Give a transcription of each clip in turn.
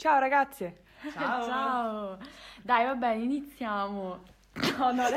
Ciao ragazze! Ciao! Ciao! Dai, va bene, iniziamo. No, no,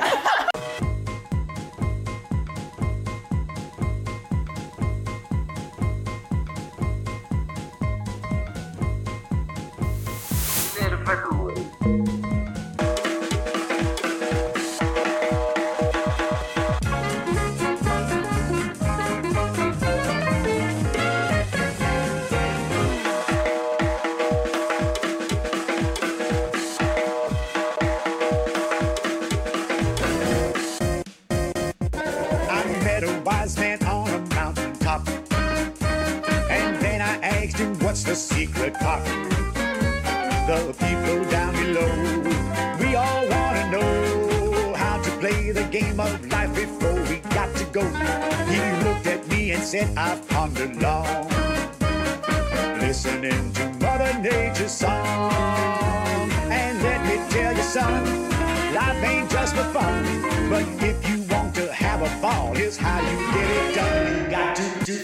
What's the secret pop? The people down below, we all want to know how to play the game of life before we got to go. He looked at me and said, I've pondered long, listening to Mother Nature's song. And let me tell you, son, life ain't just for fun, but if you want to have a ball, here's how you get it done. You got to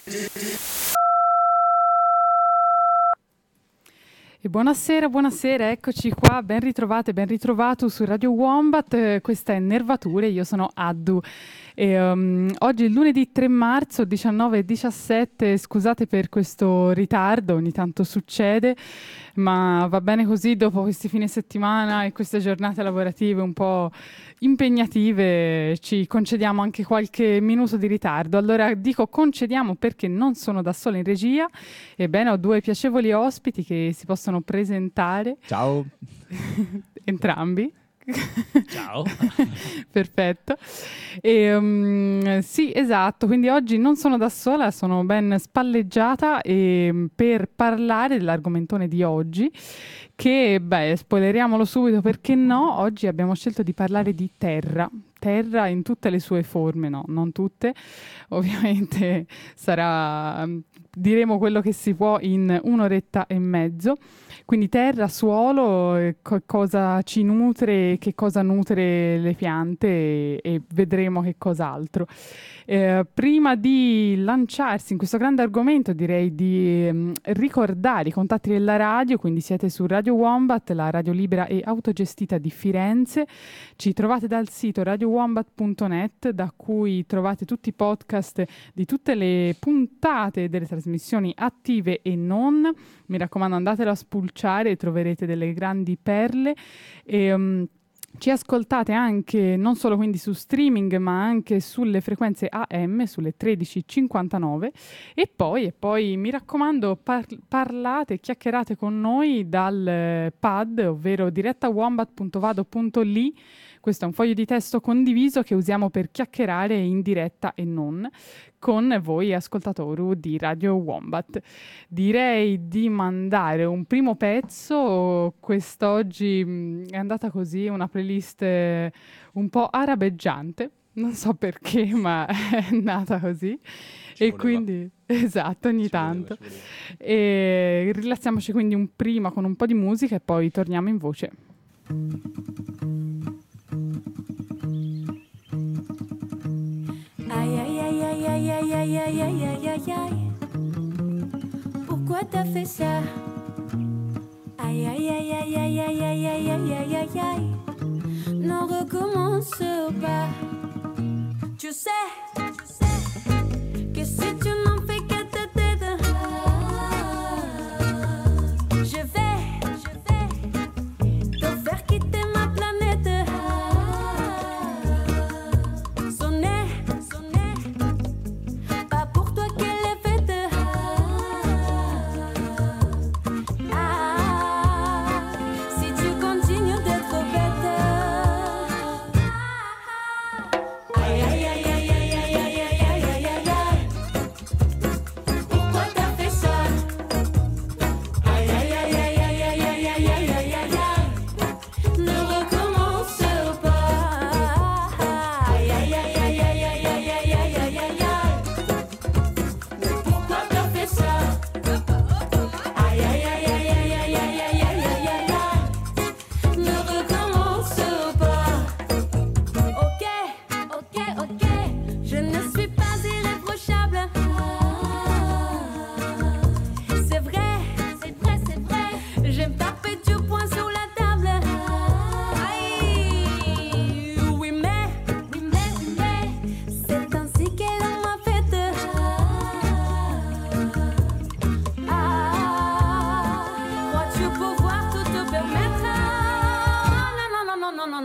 E buonasera, eccoci qua, ben ritrovate, ben ritrovato su Radio Wombat, questa è Nervature, io sono Addu. E, oggi è lunedì 3 marzo 19:17, scusate per questo ritardo, ogni tanto succede, ma va bene così. Dopo questi fine settimana e queste giornate lavorative un po' impegnative ci concediamo anche qualche minuto di ritardo. Allora dico concediamo perché non sono da sola in regia, ebbene ho due piacevoli ospiti che si possono presentare. Ciao. Entrambi. Ciao. Perfetto. Sì, esatto, quindi oggi non sono da sola, sono ben spalleggiata per parlare dell'argomentone di oggi che, spoileriamolo subito perché no, oggi abbiamo scelto di parlare di terra in tutte le sue forme, no, non tutte, ovviamente diremo quello che si può in un'oretta e mezzo. Quindi terra, suolo, cosa ci nutre, che cosa nutre le piante e vedremo che cos'altro. Prima di lanciarsi in questo grande argomento direi di ricordare i contatti della radio, quindi siete su Radio Wombat, la radio libera e autogestita di Firenze. Ci trovate dal sito radiowombat.net da cui trovate tutti i podcast di tutte le puntate delle trasmissioni attive e non. Mi raccomando, andatelo a spulciare e troverete delle grandi perle. Ci ascoltate anche non solo quindi su streaming ma anche sulle frequenze AM, sulle 13:59 e poi mi raccomando parlate, chiacchierate con noi dal pad, ovvero direttawombat.vado.li. Questo è un foglio di testo condiviso che usiamo per chiacchierare in diretta e non con voi ascoltatori di Radio Wombat. Direi di mandare un primo pezzo. Quest'oggi è andata così, una playlist un po' arabeggiante, non so perché, ma è nata così. Quindi, esatto, ogni tanto. E rilassiamoci quindi prima con un po' di musica e poi torniamo in voce. Aïe aïe aïe aïe aïe aïe aïe aïe aïe aïe aïe aïe. Pourquoi t'as fait ça? Aïe aïe aïe aïe aïe aïe aïe aïe aïe aïe aïe aïe. Non recommence pas. Tu sais que si tu n'en fais qu'à ta tête, je vais te faire quitter ma planète. Aïe aïe aïe aïe aïe aïe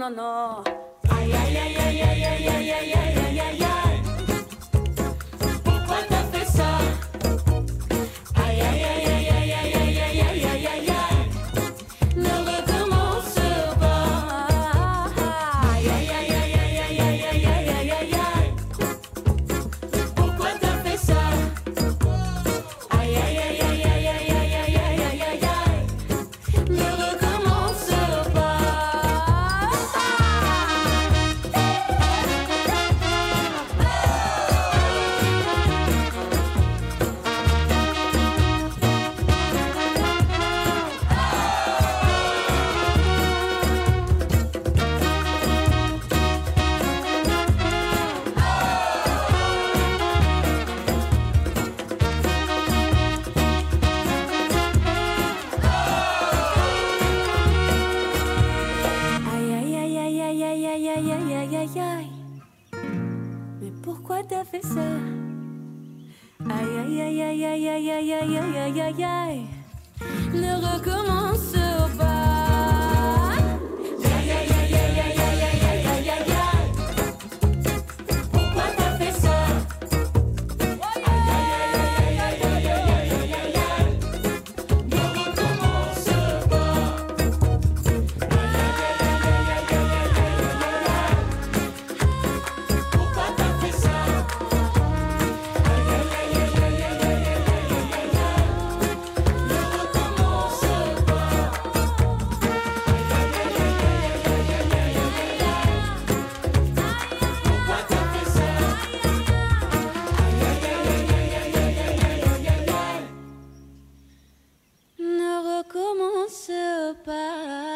non, no. Aïe, aïe, aïe, aïe, aïe, aïe, aïe, aïe, aïe, aïe, aïe. Pourquoi t'as fait ça? Aïe, aïe, aïe, aïe, aïe, aïe, aïe, aïe, aïe, aïe, aïe, aïe. Ne recommence pas. Aïe, aïe, aïe, aïe, aïe, aïe, aïe, aïe, aïe, aïe, aïe. Pourquoi t'as fait ça? Aïe, aïe, aïe, aïe, aïe, aïe, aïe, aïe, aïe, aïe, aïe. Ne recommence pas. Aïe, aïe, aïe, aïe, aïe, aïe, aïe, aïe, aïe, aïe, aïe, aïe. Mais pourquoi t'as fait ça? Aïe, aïe, aïe, aïe, aïe, aïe, aïe, aïe, aïe, aïe, aïe, aïe. Ne recommence pas. Aïe, aïe, aïe, aïe, aïe, aïe, aïe, aïe, aïe, aïe, aïe. Pourquoi t'as fait ça? Aïe, aïe, aïe, aïe, aïe, aïe, aïe, aïe, aïe, aïe. Ne recommence pas. Pourquoi t'as fait ça? Aïe, aïe, aïe, aïe, aïe, aïe, aïe, aïe, aïe, aïe. Ne recommence pas. Aïe, aïe, aïe, aïe, aïe, aïe, aïe, aïe, aïe. Pourquoi t'as fait ça? Aïe, aïe, aïe, aïe, aïe, aïe, aïe, aïe, aïe. Ne recommence pas.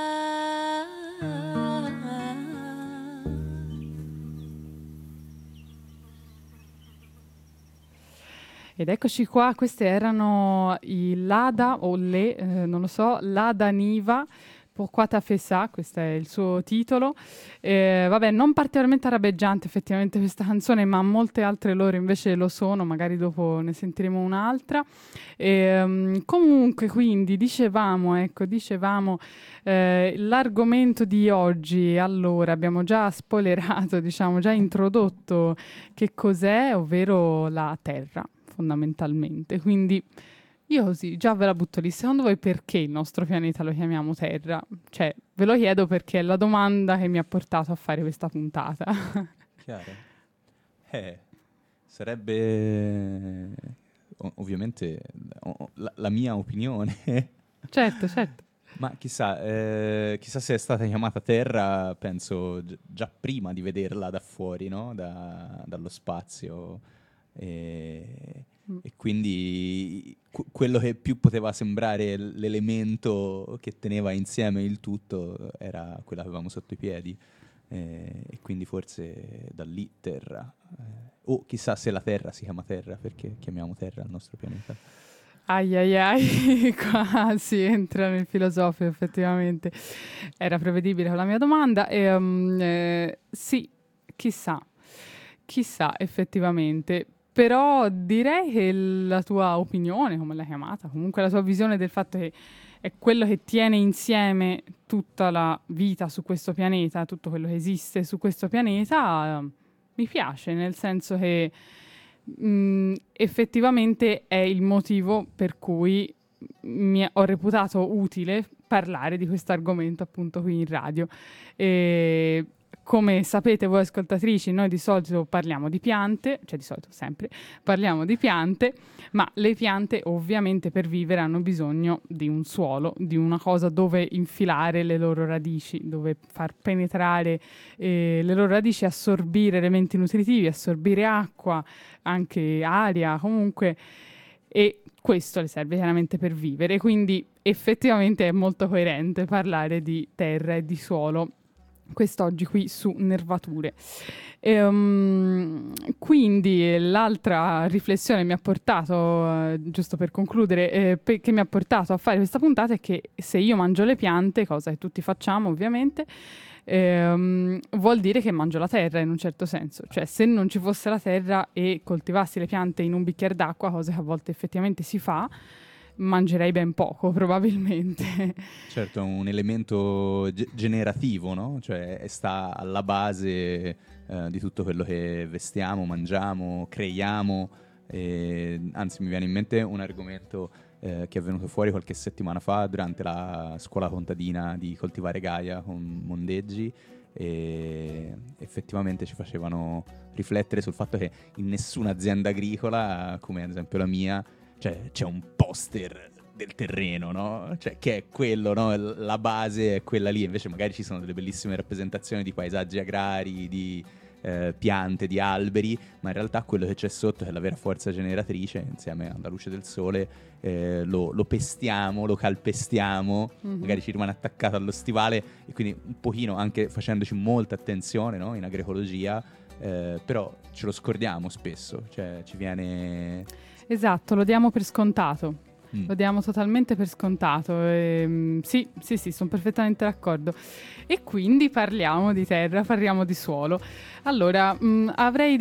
Ed eccoci qua, queste erano i Lada o le, non lo so, Lada Niva, Pourquoi t'as fait ça, questo è il suo titolo. Vabbè, non particolarmente arabeggiante effettivamente questa canzone, ma molte altre loro invece lo sono, magari dopo ne sentiremo un'altra. Comunque, quindi, dicevamo, l'argomento di oggi, allora, abbiamo già spoilerato, diciamo, già introdotto che cos'è, ovvero la Terra, fondamentalmente. Quindi io così già ve la butto lì. Secondo voi perché il nostro pianeta lo chiamiamo Terra? Cioè, ve lo chiedo perché è la domanda che mi ha portato a fare questa puntata. Chiaro. Sarebbe ovviamente la mia opinione. Certo, certo. Ma chissà se è stata chiamata Terra, penso già prima di vederla da fuori, no? Dallo spazio. E quindi quello che più poteva sembrare l'elemento che teneva insieme il tutto era quella che avevamo sotto i piedi, e quindi forse da lì Terra, o chissà se la Terra si chiama Terra perché chiamiamo Terra il nostro pianeta. Ai ai ai, qua si entra nel filosofico effettivamente. Era prevedibile con la mia domanda. Sì, chissà effettivamente. Però direi che la tua opinione, come l'hai chiamata, comunque la tua visione del fatto che è quello che tiene insieme tutta la vita su questo pianeta, tutto quello che esiste su questo pianeta, mi piace, nel senso che effettivamente è il motivo per cui ho reputato utile parlare di questo argomento appunto qui in radio. Come sapete voi ascoltatrici, noi di solito parliamo di piante, cioè di solito sempre parliamo di piante, ma le piante ovviamente per vivere hanno bisogno di un suolo, di una cosa dove infilare le loro radici, dove far penetrare le loro radici, assorbire elementi nutritivi, assorbire acqua, anche aria, comunque, e questo le serve chiaramente per vivere, quindi effettivamente è molto coerente parlare di terra e di suolo quest'oggi qui su Nervature. Quindi l'altra riflessione mi ha portato, giusto per concludere, che mi ha portato a fare questa puntata è che se io mangio le piante, cosa che tutti facciamo ovviamente, vuol dire che mangio la terra in un certo senso. Cioè se non ci fosse la terra e coltivassi le piante in un bicchiere d'acqua, cosa che a volte effettivamente si fa, mangerei ben poco probabilmente. Certo, è un elemento generativo, no? Cioè sta alla base di tutto quello che vestiamo, mangiamo, creiamo. Anzi, mi viene in mente un argomento che è venuto fuori qualche settimana fa durante la scuola contadina di Coltivare Gaia con Mondeggi, e effettivamente ci facevano riflettere sul fatto che in nessuna azienda agricola, come ad esempio la mia, cioè, c'è un poster del terreno, no? Cioè, che è quello, no? La base è quella lì. Invece magari ci sono delle bellissime rappresentazioni di paesaggi agrari, di piante, di alberi, ma in realtà quello che c'è sotto, che è la vera forza generatrice, insieme alla luce del sole, lo pestiamo, lo calpestiamo, magari ci rimane attaccato allo stivale, e quindi un pochino anche facendoci molta attenzione, no? In agroecologia, però ce lo scordiamo spesso, cioè ci viene... Esatto, lo diamo per scontato. Lo diamo totalmente per scontato. Sì, sono perfettamente d'accordo. E quindi parliamo di terra, parliamo di suolo. Allora, avremmo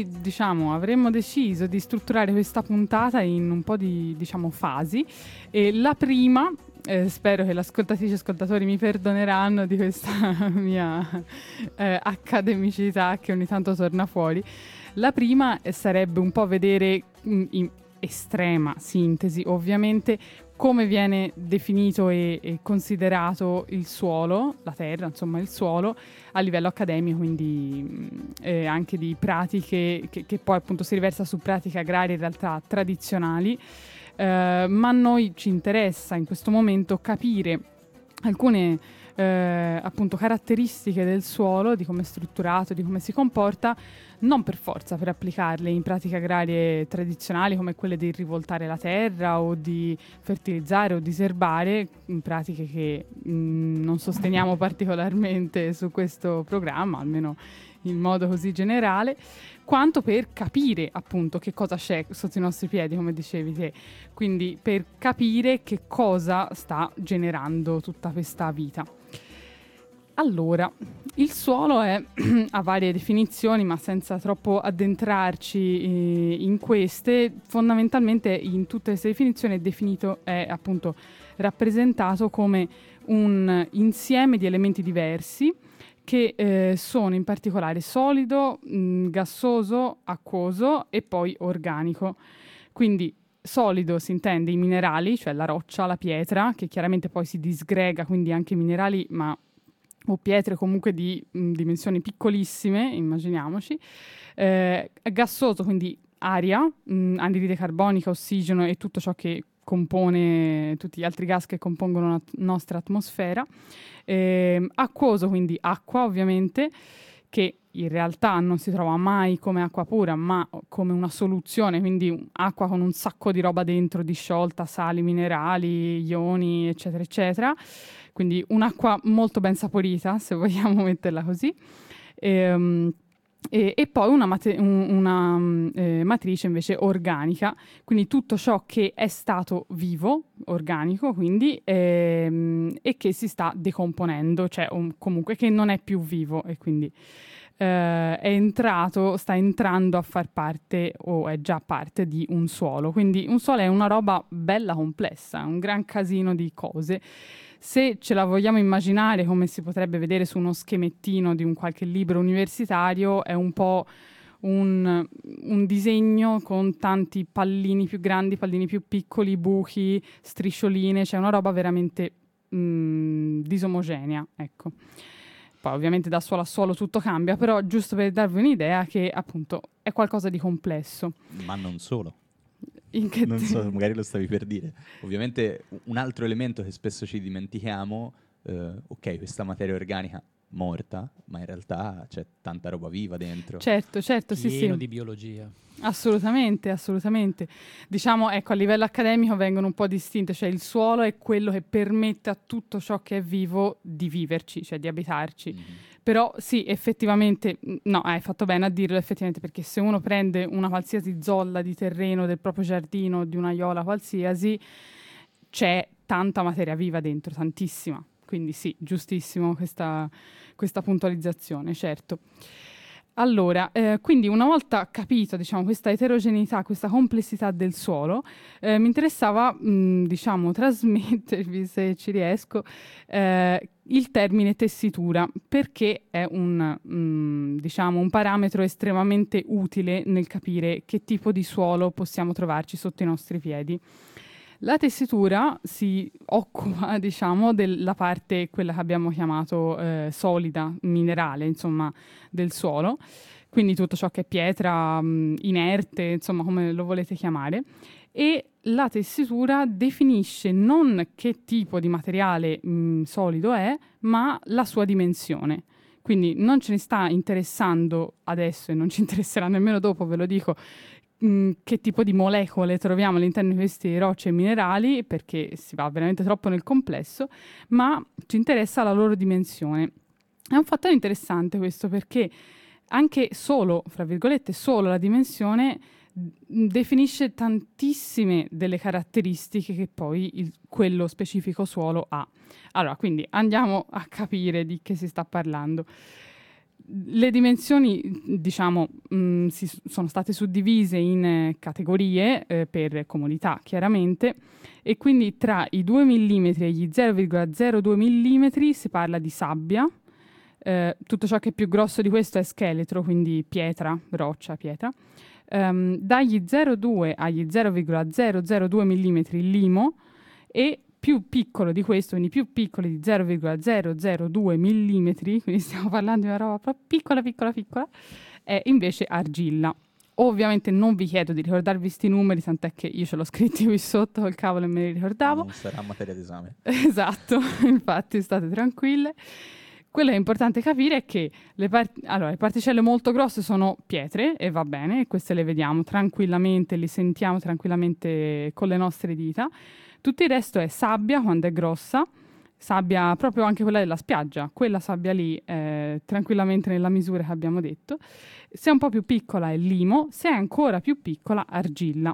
deciso di strutturare questa puntata in un po' di, fasi. E la prima, spero che le ascoltatrici e ascoltatori mi perdoneranno di questa mia accademicità che ogni tanto torna fuori. La prima sarebbe un po' vedere in estrema sintesi, ovviamente, come viene definito e considerato il suolo, la terra, insomma il suolo, a livello accademico, quindi anche di pratiche che poi appunto si riversa su pratiche agrarie in realtà tradizionali, ma a noi ci interessa in questo momento capire alcune appunto caratteristiche del suolo, di come è strutturato, di come si comporta, non per forza per applicarle in pratiche agrarie tradizionali come quelle di rivoltare la terra o di fertilizzare o diserbare, pratiche che non sosteniamo particolarmente su questo programma, almeno in modo così generale, quanto per capire appunto che cosa c'è sotto i nostri piedi, come dicevi te, quindi per capire che cosa sta generando tutta questa vita. Allora, il suolo ha varie definizioni, ma senza troppo addentrarci in queste, fondamentalmente in tutte queste definizioni è appunto rappresentato come un insieme di elementi diversi che sono in particolare solido, gassoso, acquoso e poi organico. Quindi solido si intende i minerali, cioè la roccia, la pietra, che chiaramente poi si disgrega, quindi anche minerali, o pietre comunque di dimensioni piccolissime, immaginiamoci. Gassoso, quindi aria, anidride carbonica, ossigeno e tutto ciò che compone, tutti gli altri gas che compongono la nostra atmosfera. Acquoso, quindi acqua ovviamente, che in realtà non si trova mai come acqua pura, ma come una soluzione, quindi acqua con un sacco di roba dentro, disciolta, sali, minerali, ioni, eccetera, eccetera. Quindi un'acqua molto ben saporita, se vogliamo metterla così. E poi una matrice invece organica, quindi tutto ciò che è stato vivo, organico quindi, e che si sta decomponendo, cioè comunque che non è più vivo e quindi sta entrando a far parte o è già parte di un suolo. Quindi un suolo è una roba bella complessa, un gran casino di cose. Se ce la vogliamo immaginare come si potrebbe vedere su uno schemettino di un qualche libro universitario, è un po' un disegno con tanti pallini più grandi, pallini più piccoli, buchi, striscioline, cioè una roba veramente disomogenea, ecco. Poi ovviamente da suolo a suolo tutto cambia, però giusto per darvi un'idea che appunto è qualcosa di complesso. Ma non solo. Non so, magari lo stavi per dire. Ovviamente un altro elemento che spesso ci dimentichiamo, ok, questa materia organica morta, ma in realtà c'è tanta roba viva dentro. Certo, sì. Pieno di biologia. Assolutamente. Diciamo, ecco, a livello accademico vengono un po' distinte, cioè il suolo è quello che permette a tutto ciò che è vivo di viverci, cioè di abitarci. Mm-hmm. Però sì, effettivamente, no, hai fatto bene a dirlo effettivamente, perché se uno prende una qualsiasi zolla di terreno del proprio giardino, di un'aiola qualsiasi, c'è tanta materia viva dentro, tantissima. Quindi sì, giustissimo questa puntualizzazione, certo. Allora, quindi una volta capito, diciamo, questa eterogeneità, questa complessità del suolo, mi interessava, diciamo, trasmettervi, se ci riesco, il termine tessitura, perché è diciamo, un parametro estremamente utile nel capire che tipo di suolo possiamo trovarci sotto i nostri piedi. La tessitura si occupa, diciamo, della parte, quella che abbiamo chiamato solida, minerale, insomma, del suolo, quindi tutto ciò che è pietra, inerte, insomma, come lo volete chiamare, e la tessitura definisce non che tipo di materiale solido è, ma la sua dimensione. Quindi non ce ne sta interessando adesso e non ci interesserà nemmeno dopo, ve lo dico, che tipo di molecole troviamo all'interno di queste rocce e minerali, perché si va veramente troppo nel complesso, ma ci interessa la loro dimensione. È un fattore interessante questo, perché anche solo, fra virgolette, solo la dimensione definisce tantissime delle caratteristiche che poi quello specifico suolo ha. Allora, quindi andiamo a capire di che si sta parlando. Le dimensioni, diciamo, sono state suddivise in categorie per comodità, chiaramente, e quindi tra i 2 mm e gli 0,02 mm si parla di sabbia. Tutto ciò che è più grosso di questo è scheletro, quindi pietra, roccia, pietra. Dagli 0,2 agli 0,002 mm limo, e più piccolo di questo, quindi più piccolo di 0,002 mm, quindi stiamo parlando di una roba proprio piccola, è invece argilla. Ovviamente non vi chiedo di ricordarvi questi numeri, tant'è che io ce l'ho scritti qui sotto col cavolo e me li ricordavo. Non sarà materia d'esame. Esatto, infatti state tranquille. Quello che è importante capire è che le particelle molto grosse sono pietre, e va bene, queste le vediamo tranquillamente, le sentiamo tranquillamente con le nostre dita. Tutto il resto è sabbia quando è grossa, sabbia proprio anche quella della spiaggia, quella sabbia lì tranquillamente nella misura che abbiamo detto. Se è un po' più piccola è limo, se è ancora più piccola argilla.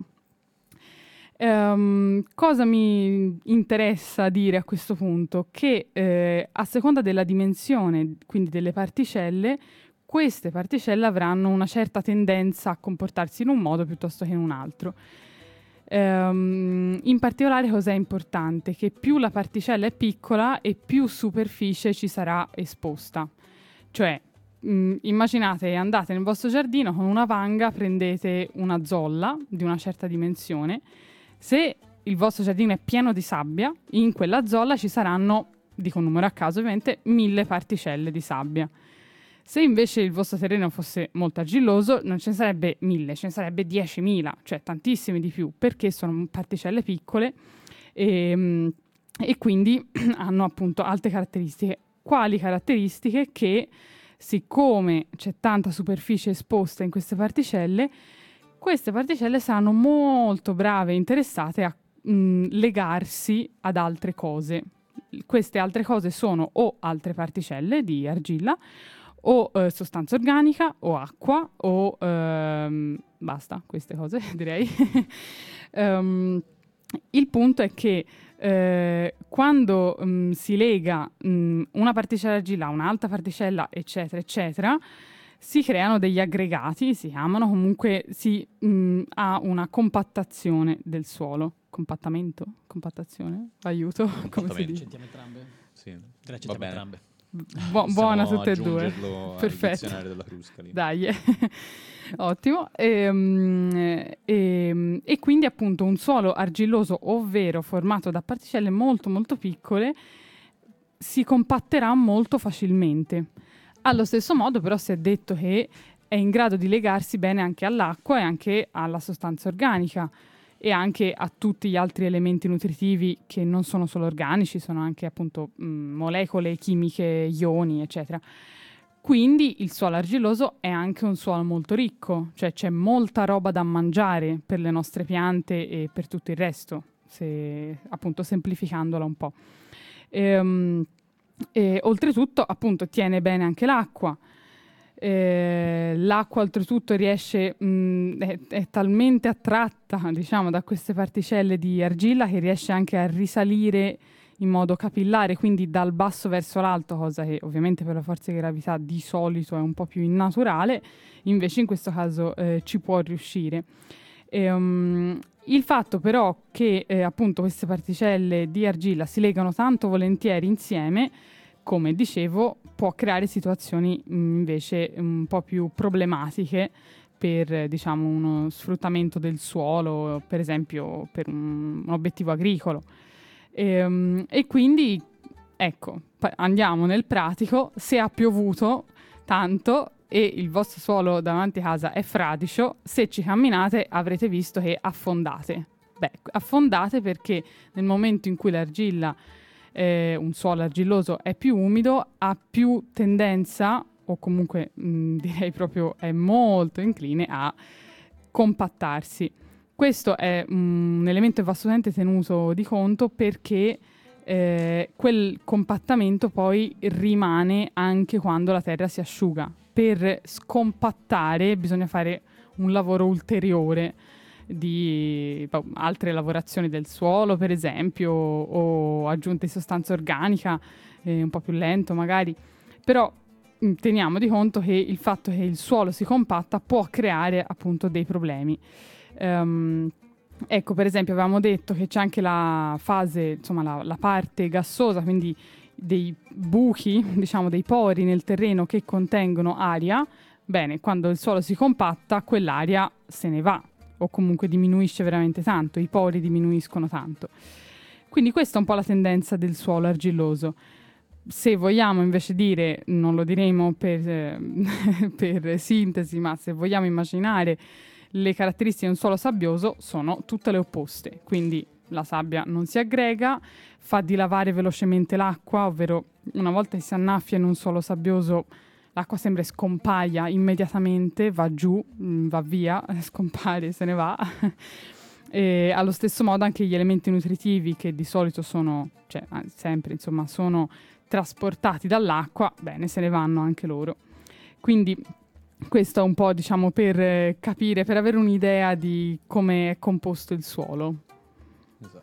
Cosa mi interessa dire a questo punto? Che a seconda della dimensione, quindi delle particelle, queste particelle avranno una certa tendenza a comportarsi in un modo piuttosto che in un altro. In particolare cos'è importante? Che più la particella è piccola e più superficie ci sarà esposta. Cioè, immaginate, andate nel vostro giardino con una vanga, prendete una zolla di una certa dimensione. Se il vostro giardino è pieno di sabbia, in quella zolla ci saranno, dico un numero a caso ovviamente, 1000 particelle di sabbia. Se invece il vostro terreno fosse molto argilloso, non ce ne sarebbe 1000, ce ne sarebbe 10.000, cioè tantissime di più, perché sono particelle piccole e quindi hanno appunto alte caratteristiche. Quali caratteristiche? Che siccome c'è tanta superficie esposta in queste particelle saranno molto brave e interessate a legarsi ad altre cose. Queste altre cose sono o altre particelle di argilla, o sostanza organica, o acqua, o basta, queste cose direi. Il punto è che quando si lega una particella argilla a un'altra particella, eccetera, eccetera, si creano degli aggregati, si chiamano, comunque ha una compattazione del suolo. Compattamento? Compattazione? Aiuto? Come si dice? Accettiamo entrambe? Sì, Accettiamo entrambe. Buona tutte e due. Perfetto. Della Crusca, dai, ottimo. E quindi appunto un suolo argilloso, ovvero formato da particelle molto molto piccole, si compatterà molto facilmente. Allo stesso modo però si è detto che è in grado di legarsi bene anche all'acqua e anche alla sostanza organica e anche a tutti gli altri elementi nutritivi che non sono solo organici, sono anche appunto molecole chimiche, ioni, eccetera. Quindi il suolo argilloso è anche un suolo molto ricco, cioè c'è molta roba da mangiare per le nostre piante e per tutto il resto, appunto semplificandola un po'. E oltretutto appunto tiene bene anche l'acqua. L'acqua oltretutto riesce è talmente attratta, diciamo, da queste particelle di argilla che riesce anche a risalire in modo capillare, quindi dal basso verso l'alto, cosa che ovviamente per la forza di gravità di solito è un po' più innaturale, invece in questo caso ci può riuscire. Il fatto però che appunto queste particelle di argilla si legano tanto volentieri insieme, come dicevo, può creare situazioni invece un po' più problematiche per, diciamo, uno sfruttamento del suolo, per esempio per un obiettivo agricolo. E quindi, ecco, andiamo nel pratico. Se ha piovuto tanto e il vostro suolo davanti a casa è fradicio, se ci camminate avrete visto che affondate. Affondate perché nel momento in cui l'argilla, un suolo argilloso è più umido, ha più tendenza, o comunque direi proprio è molto incline a compattarsi. Questo è un elemento che va assolutamente tenuto di conto, perché quel compattamento poi rimane anche quando la terra si asciuga. Per scompattare bisogna fare un lavoro ulteriore di altre lavorazioni del suolo, per esempio, o aggiunte di sostanza organica, un po' più lento magari, però teniamo di conto che il fatto che il suolo si compatta può creare appunto dei problemi. Ecco, per esempio avevamo detto che c'è anche la fase, insomma la parte gassosa, quindi dei buchi, diciamo dei pori nel terreno che contengono aria. Bene, quando il suolo si compatta, quell'aria se ne va, o comunque diminuisce veramente tanto, i pori diminuiscono tanto. Quindi questa è un po' la tendenza del suolo argilloso. Se vogliamo invece dire, non lo diremo per sintesi, ma se vogliamo immaginare le caratteristiche di un suolo sabbioso, sono tutte le opposte. Quindi la sabbia non si aggrega, fa dilavare velocemente l'acqua, ovvero una volta che si annaffia in un suolo sabbioso l'acqua sembra scompaia immediatamente, va giù, va via, scompare, se ne va. E allo stesso modo anche gli elementi nutritivi, che di solito sono, cioè sempre insomma, sono trasportati dall'acqua, bene, se ne vanno anche loro. Quindi questo è un po', diciamo, per capire, per avere un'idea di come è composto il suolo. Esatto.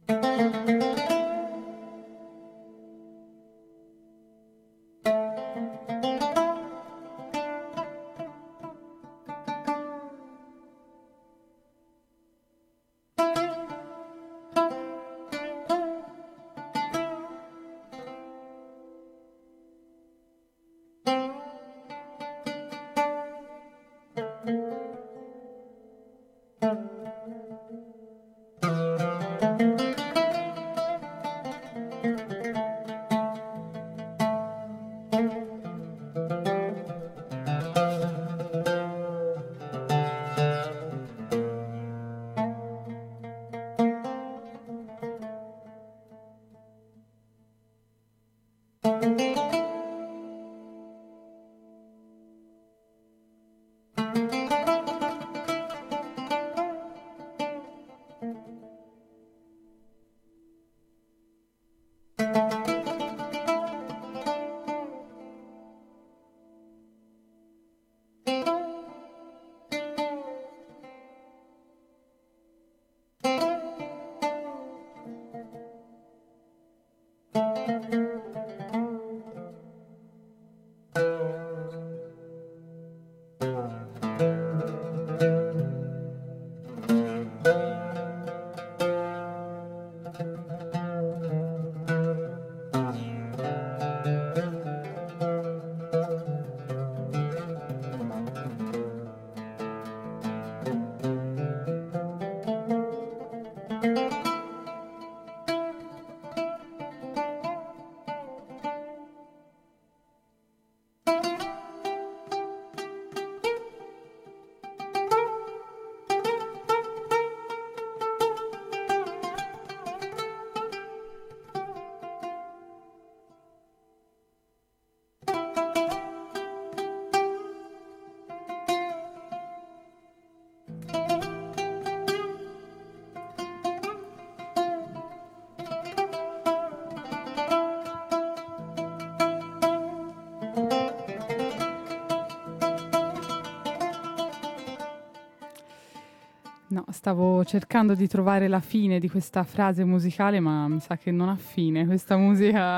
No, stavo cercando di trovare la fine di questa frase musicale, ma mi sa che non ha fine. Questa musica,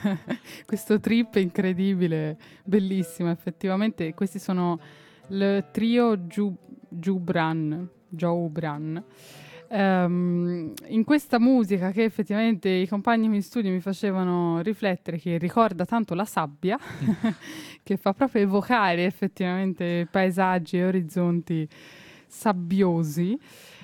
questo trip è incredibile, bellissimo effettivamente. Questi sono il trio Joubran. In questa musica che effettivamente i compagni di studio mi facevano riflettere, che ricorda tanto la sabbia, che fa proprio evocare effettivamente paesaggi e orizzonti sabbiosi.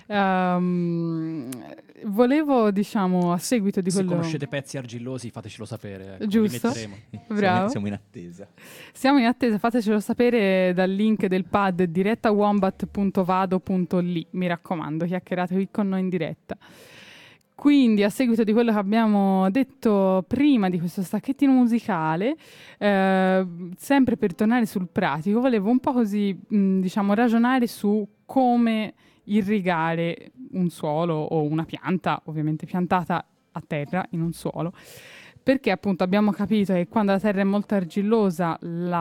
Volevo, diciamo, a seguito di Se quello... conoscete pezzi argillosi, fatecelo sapere. Ecco, Giusto. li metteremo. Bravo. Siamo in attesa. Siamo in attesa, fatecelo sapere dal link del pad diretta@wombat.vado.li. Mi raccomando, chiacchierate qui con noi in diretta. Quindi, a seguito di quello che abbiamo detto prima di questo stacchettino musicale, sempre per tornare sul pratico, volevo un po' così, diciamo, ragionare su come irrigare un suolo o una pianta, ovviamente piantata a terra in un suolo, perché appunto abbiamo capito che quando la terra è molto argillosa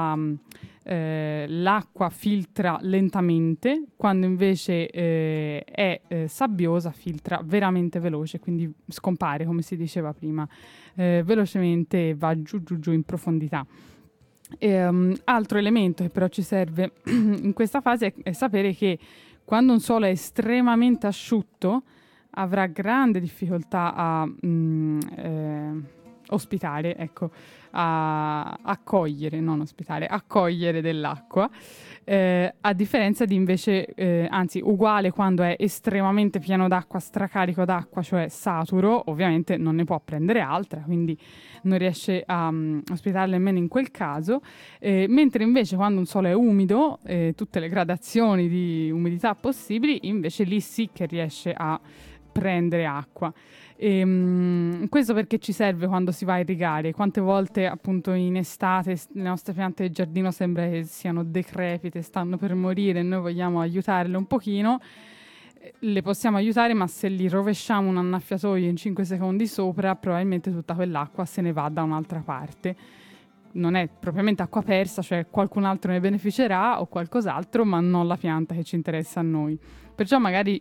l'acqua filtra lentamente, quando invece è sabbiosa filtra veramente veloce, quindi scompare, come si diceva prima, velocemente, va giù in profondità. Altro elemento che però ci serve in questa fase è sapere che quando un suolo è estremamente asciutto avrà grande difficoltà a ospitare, ecco, a accogliere, non ospitare, accogliere dell'acqua, a differenza di invece, anzi uguale quando è estremamente pieno d'acqua, stracarico d'acqua, cioè saturo, ovviamente non ne può prendere altra, quindi non riesce a ospitarla nemmeno in quel caso, mentre invece quando un suolo è umido, tutte le gradazioni di umidità possibili, invece lì sì che riesce a prendere acqua. Questo perché ci serve quando si va a irrigare. Quante volte appunto in estate le nostre piante del giardino sembra che siano decrepite, stanno per morire e noi vogliamo aiutarle un pochino, le possiamo aiutare, ma se li rovesciamo un annaffiatoio in 5 secondi sopra, probabilmente tutta quell'acqua se ne va da un'altra parte. Non è propriamente acqua persa, cioè qualcun altro ne beneficerà o qualcos'altro, ma non la pianta che ci interessa a noi. Perciò magari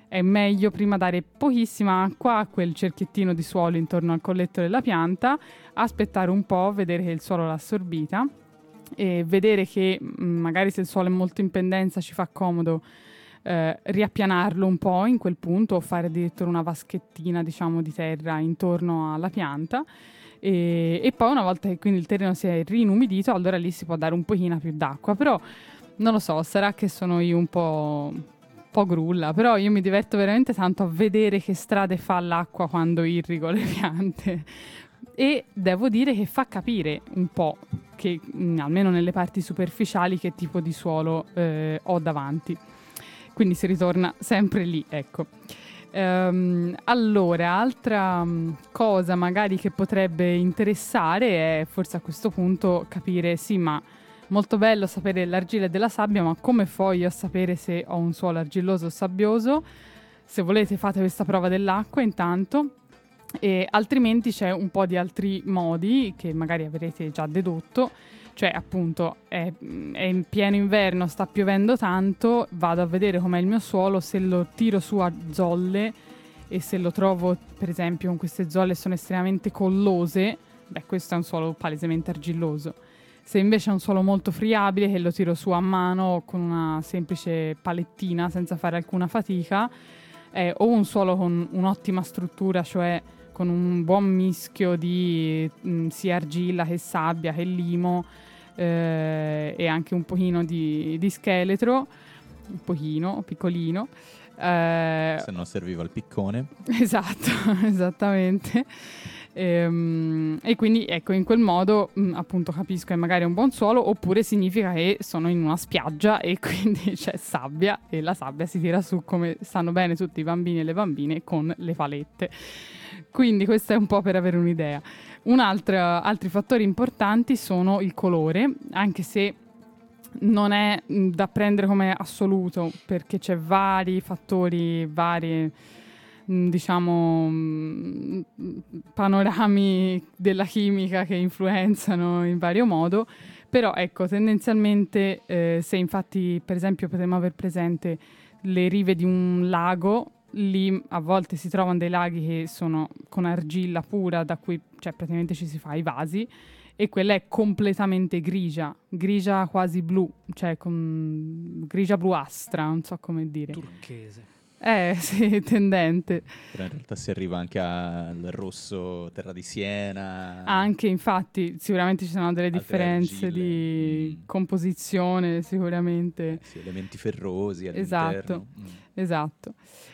è meglio prima dare pochissima acqua a quel cerchiettino di suolo intorno al colletto della pianta, aspettare un po', vedere che il suolo l'ha assorbita e vedere che magari se il suolo è molto in pendenza ci fa comodo riappianarlo un po' in quel punto o fare addirittura una vaschettina, diciamo, di terra intorno alla pianta. E poi una volta che quindi il terreno si è rinumidito, allora lì si può dare un pochino più d'acqua. Però non lo so, sarà che sono io un po' grulla, però io mi diverto veramente tanto a vedere che strade fa l'acqua quando irrigo le piante. E devo dire che fa capire un po' che almeno nelle parti superficiali che tipo di suolo ho davanti. Quindi si ritorna sempre lì, ecco. Allora, altra cosa magari che potrebbe interessare è forse a questo punto capire, sì, ma molto bello sapere l'argilla e della sabbia, ma come fo io a sapere se ho un suolo argilloso o sabbioso? Se volete fate questa prova dell'acqua intanto, e altrimenti c'è un po' di altri modi che magari avrete già dedotto. Cioè appunto è in pieno inverno, sta piovendo tanto, vado a vedere com'è il mio suolo, se lo tiro su a zolle e se lo trovo per esempio con queste zolle sono estremamente collose, beh questo è un suolo palesemente argilloso. Se invece è un suolo molto friabile che lo tiro su a mano con una semplice palettina senza fare alcuna fatica, o un suolo con un'ottima struttura, cioè con un buon mischio di sia argilla che sabbia che limo, e anche un pochino di scheletro, un pochino, piccolino. Se no serviva il piccone. Esatto, esattamente. E quindi ecco, in quel modo appunto capisco che magari è un buon suolo, oppure significa che sono in una spiaggia e quindi c'è sabbia e la sabbia si tira su come stanno bene tutti i bambini e le bambine con le palette. Quindi questo è un po' per avere un'idea. Altri fattori importanti sono il colore, anche se non è da prendere come assoluto, perché c'è vari fattori, vari diciamo panorami della chimica che influenzano in vario modo. Però ecco, tendenzialmente se infatti per esempio potremmo aver presente le rive di un lago, lì a volte si trovano dei laghi che sono con argilla pura, da cui cioè praticamente ci si fa i vasi, e quella è completamente grigia quasi blu, cioè con grigia bluastra, non so come dire. Turchese. Sì, tendente. Però in realtà si arriva anche al rosso terra di Siena. Anche, infatti, sicuramente ci sono delle altre differenze argille. di composizione, sicuramente. Sì, elementi ferrosi all'interno. Esatto.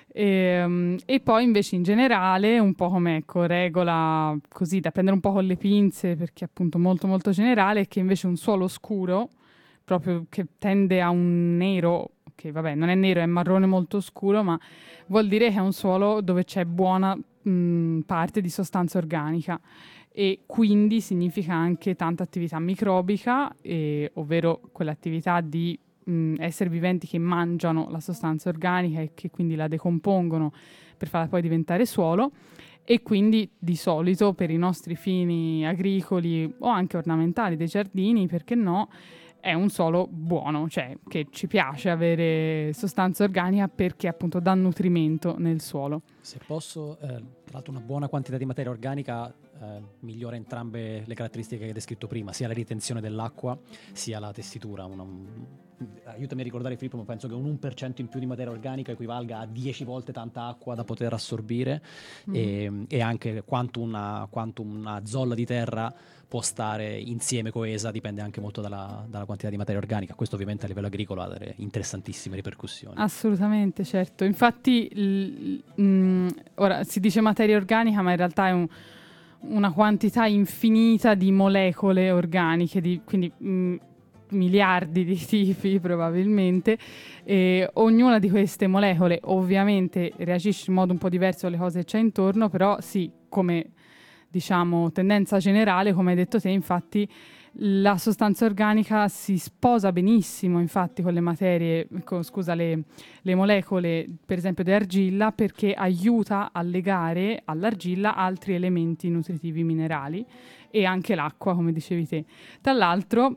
E poi invece in generale, un po' come regola così da prendere un po' con le pinze, perché è appunto molto molto generale, è che invece un suolo scuro, proprio che tende a un nero, che vabbè non è nero, è marrone molto scuro, ma vuol dire che è un suolo dove c'è buona parte di sostanza organica, e quindi significa anche tanta attività microbica, ovvero quell'attività di esseri viventi che mangiano la sostanza organica e che quindi la decompongono per farla poi diventare suolo. E quindi di solito per i nostri fini agricoli o anche ornamentali dei giardini, perché no, è un suolo buono, cioè che ci piace avere sostanza organica perché appunto dà nutrimento nel suolo. Se posso, tra l'altro una buona quantità di materia organica migliora entrambe le caratteristiche che hai descritto prima, sia la ritenzione dell'acqua sia la tessitura. Aiutami a ricordare, Filippo, ma penso che un 1% in più di materia organica equivalga a 10 volte tanta acqua da poter assorbire, e anche quanto una zolla di terra può stare insieme coesa dipende anche molto dalla quantità di materia organica. Questo ovviamente a livello agricolo ha delle interessantissime ripercussioni. Assolutamente, certo. Infatti ora si dice materia organica, ma in realtà è una quantità infinita di molecole organiche, quindi miliardi di tipi probabilmente, e ognuna di queste molecole ovviamente reagisce in modo un po' diverso alle cose che c'è intorno, però sì, come diciamo tendenza generale, come hai detto te, infatti la sostanza organica si sposa benissimo infatti con le materie, le molecole per esempio di argilla, perché aiuta a legare all'argilla altri elementi nutritivi minerali e anche l'acqua, come dicevi te. Tra l'altro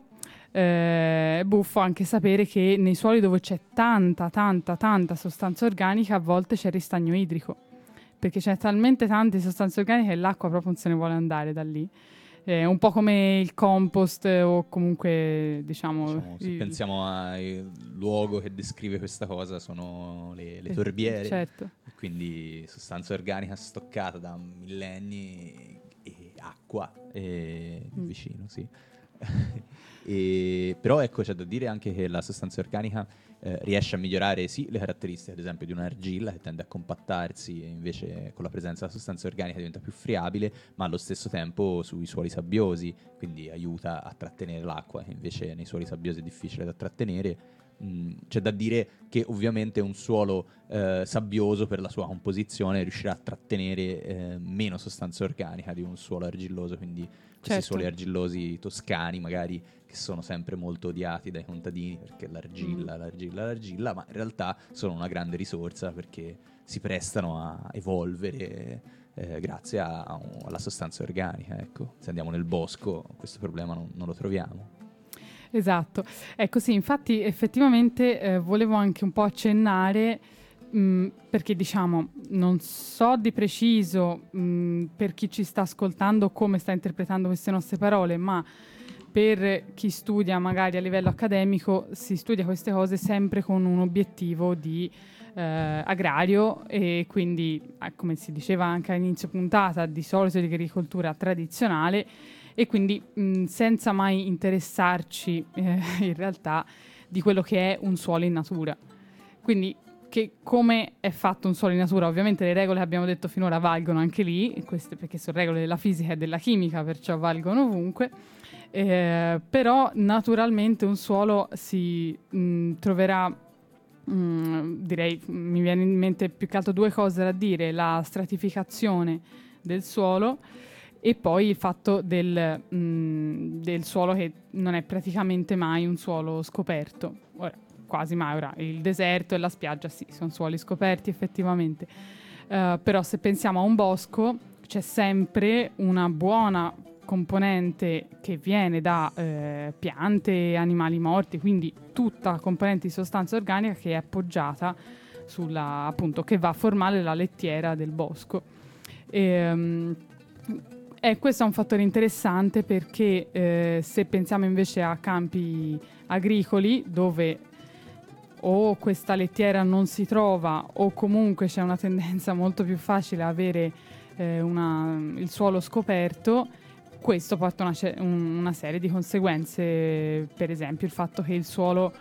È buffo anche sapere che nei suoli dove c'è tanta sostanza organica a volte c'è ristagno idrico, perché c'è talmente tante sostanze organiche che l'acqua proprio non se ne vuole andare da lì. Un po' come il compost o comunque diciamo se pensiamo al luogo che descrive questa cosa, sono le torbiere, certo. Quindi sostanza organica stoccata da millenni e acqua vicino, sì. Però ecco, c'è da dire anche che la sostanza organica riesce a migliorare sì le caratteristiche, ad esempio, di un'argilla che tende a compattarsi e invece con la presenza della sostanza organica diventa più friabile, ma allo stesso tempo sui suoli sabbiosi, quindi aiuta a trattenere l'acqua, che invece nei suoli sabbiosi è difficile da trattenere. C'è da dire che ovviamente un suolo sabbioso per la sua composizione riuscirà a trattenere meno sostanza organica di un suolo argilloso, quindi questi suoli argillosi toscani magari, che sono sempre molto odiati dai contadini perché l'argilla, ma in realtà sono una grande risorsa perché si prestano a evolvere grazie alla sostanza organica. Ecco, se andiamo nel bosco questo problema non lo troviamo. Esatto, ecco sì, infatti effettivamente volevo anche un po' accennare, perché diciamo non so di preciso per chi ci sta ascoltando come sta interpretando queste nostre parole, ma per chi studia magari a livello accademico si studia queste cose sempre con un obiettivo di agrario, e quindi come si diceva anche all'inizio puntata, di solito di agricoltura tradizionale, e quindi senza mai interessarci in realtà di quello che è un suolo in natura. Quindi che come è fatto un suolo in natura, ovviamente le regole che abbiamo detto finora valgono anche lì, queste perché sono regole della fisica e della chimica, perciò valgono ovunque, però naturalmente un suolo si troverà, direi, mi viene in mente più che altro due cose da dire: la stratificazione del suolo e poi il fatto del suolo che non è praticamente mai un suolo scoperto. Ora, quasi mai. Ora, il deserto e la spiaggia sì, sono suoli scoperti effettivamente, però se pensiamo a un bosco c'è sempre una buona componente che viene da piante e animali morti, quindi tutta la componente di sostanza organica che è appoggiata sulla, appunto, che va a formare la lettiera del bosco. E questo è un fattore interessante perché se pensiamo invece a campi agricoli dove o questa lettiera non si trova o comunque c'è una tendenza molto più facile a avere il suolo scoperto, questo porta una serie di conseguenze, per esempio il fatto che il suolo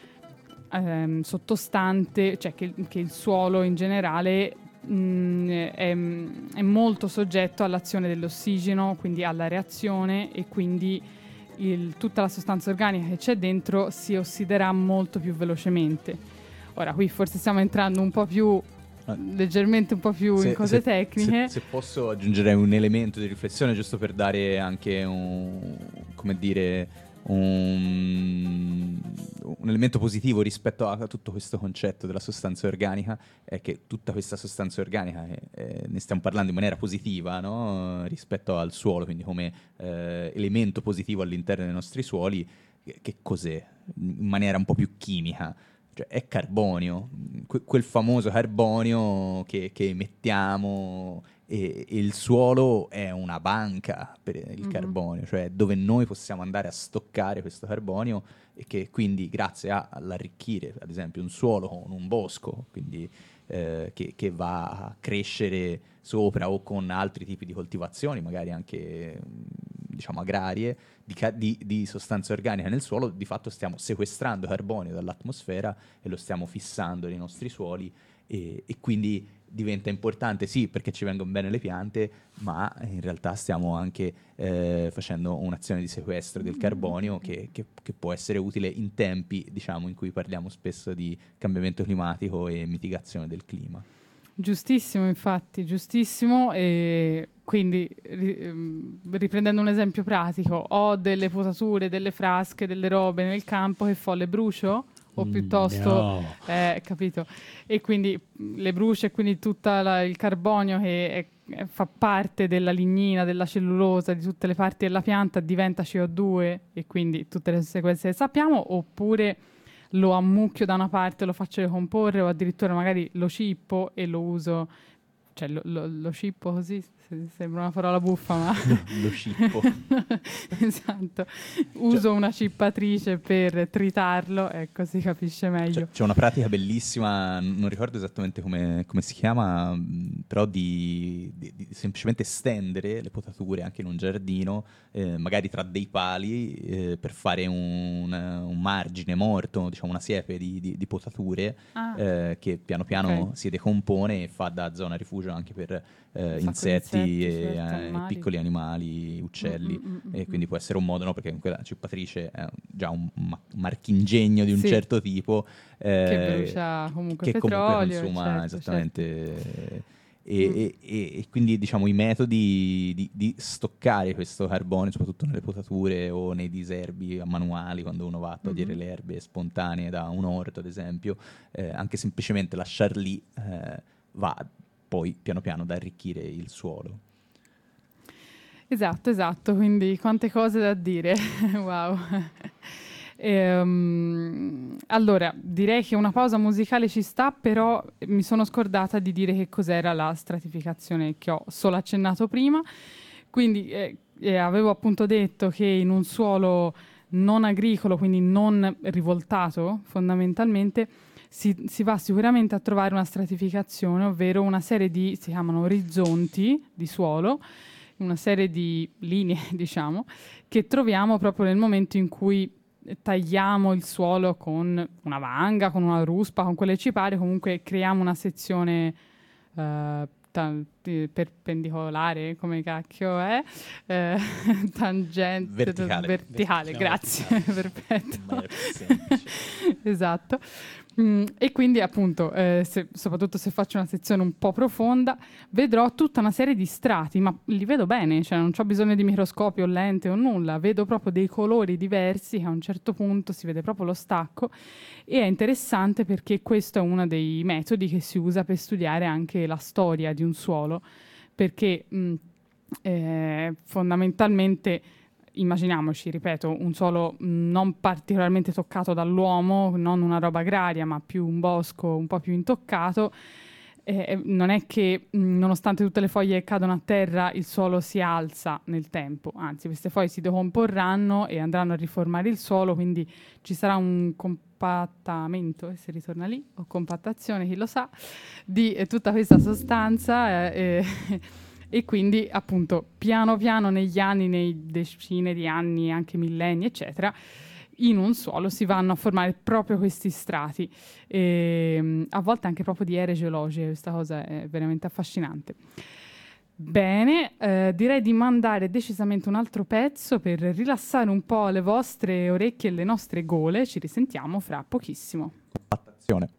sottostante, cioè che il suolo in generale è molto soggetto all'azione dell'ossigeno, quindi alla reazione, e quindi tutta la sostanza organica che c'è dentro si ossiderà molto più velocemente. Ora qui forse stiamo entrando un po' più leggermente un po' più in cose tecniche. Se posso aggiungere un elemento di riflessione giusto per dare anche un elemento positivo rispetto a tutto questo concetto della sostanza organica, è che tutta questa sostanza organica ne stiamo parlando in maniera positiva, no? Rispetto al suolo, quindi come elemento positivo all'interno dei nostri suoli. Che cos'è? In maniera un po' più chimica, cioè è carbonio, quel famoso carbonio che emettiamo, e il suolo è una banca per il carbonio, cioè dove noi possiamo andare a stoccare questo carbonio, e che quindi grazie all'arricchire ad esempio un suolo con un bosco, quindi che va a crescere sopra o con altri tipi di coltivazioni, magari anche diciamo agrarie, di sostanze organiche nel suolo, di fatto stiamo sequestrando carbonio dall'atmosfera e lo stiamo fissando nei nostri suoli, e quindi diventa importante sì perché ci vengono bene le piante, ma in realtà stiamo anche facendo un'azione di sequestro del carbonio che può essere utile in tempi, diciamo, in cui parliamo spesso di cambiamento climatico e mitigazione del clima. Giustissimo, infatti, giustissimo. E quindi riprendendo un esempio pratico, ho delle potature, delle frasche, delle robe nel campo, che folle, brucio? o piuttosto, No. capito? E quindi le brucia e quindi tutto il carbonio che fa parte della lignina, della cellulosa, di tutte le parti della pianta diventa CO2 e quindi tutte le sequenze che sappiamo, oppure lo ammucchio da una parte, lo faccio decomporre o addirittura magari lo cippo e lo uso, cioè lo cippo così, sembra una parola buffa, ma Lo scippo. esatto, uso una cippatrice per tritarlo, ecco, si capisce meglio. C'è una pratica bellissima, non ricordo esattamente come si chiama, però di semplicemente stendere le potature anche in un giardino, magari tra dei pali, per fare un margine morto, diciamo una siepe di potature, che piano piano Ok. si decompone e fa da zona rifugio anche per sacco di insetti insetti, e certo, animali. piccoli animali, uccelli. E quindi può essere un modo, no? Perché comunque la cippatrice è già un marchingegno di un Sì. certo tipo, Che brucia comunque che petrolio, consuma, certo, esattamente. E quindi diciamo i metodi di stoccare questo carbonio, soprattutto nelle potature o nei diserbi manuali, quando uno va a togliere le erbe spontanee da un orto, ad esempio, anche semplicemente lasciar lì, va poi piano piano ad arricchire il suolo. Esatto, quindi quante cose da dire, wow. Allora, direi che una pausa musicale ci sta, però mi sono scordata di dire che cos'era la stratificazione che ho solo accennato prima. Quindi avevo appunto detto che in un suolo non agricolo, quindi non rivoltato fondamentalmente, si va sicuramente a trovare una stratificazione, ovvero una serie si chiamano orizzonti di suolo, una serie di linee, diciamo, che troviamo proprio nel momento in cui tagliamo il suolo con una vanga, con una ruspa, con quelle ci pare, comunque creiamo una sezione perpendicolare, come cacchio è, tangente, Verticale. grazie, perfetto. In maniera più semplice. Esatto. E quindi appunto, soprattutto se faccio una sezione un po' profonda, vedrò tutta una serie di strati, ma li vedo bene, cioè non ho bisogno di microscopio, lente o nulla, vedo proprio dei colori diversi che a un certo punto si vede proprio lo stacco e è interessante perché questo è uno dei metodi che si usa per studiare anche la storia di un suolo, perché fondamentalmente immaginiamoci, ripeto, un suolo non particolarmente toccato dall'uomo, non una roba agraria, ma più un bosco un po' più intoccato. Non è che nonostante tutte le foglie che cadono a terra il suolo si alza nel tempo, anzi queste foglie si decomporranno e andranno a riformare il suolo, quindi ci sarà un compattamento, si ritorna lì, o compattazione, chi lo sa, di tutta questa sostanza e quindi appunto piano piano negli anni, nei decine di anni, anche millenni eccetera, in un suolo si vanno a formare proprio questi strati, a volte anche proprio di ere geologiche. Questa cosa è veramente affascinante. Bene, direi di mandare decisamente un altro pezzo per rilassare un po' le vostre orecchie e le nostre gole. Ci risentiamo fra pochissimo. Compattazione.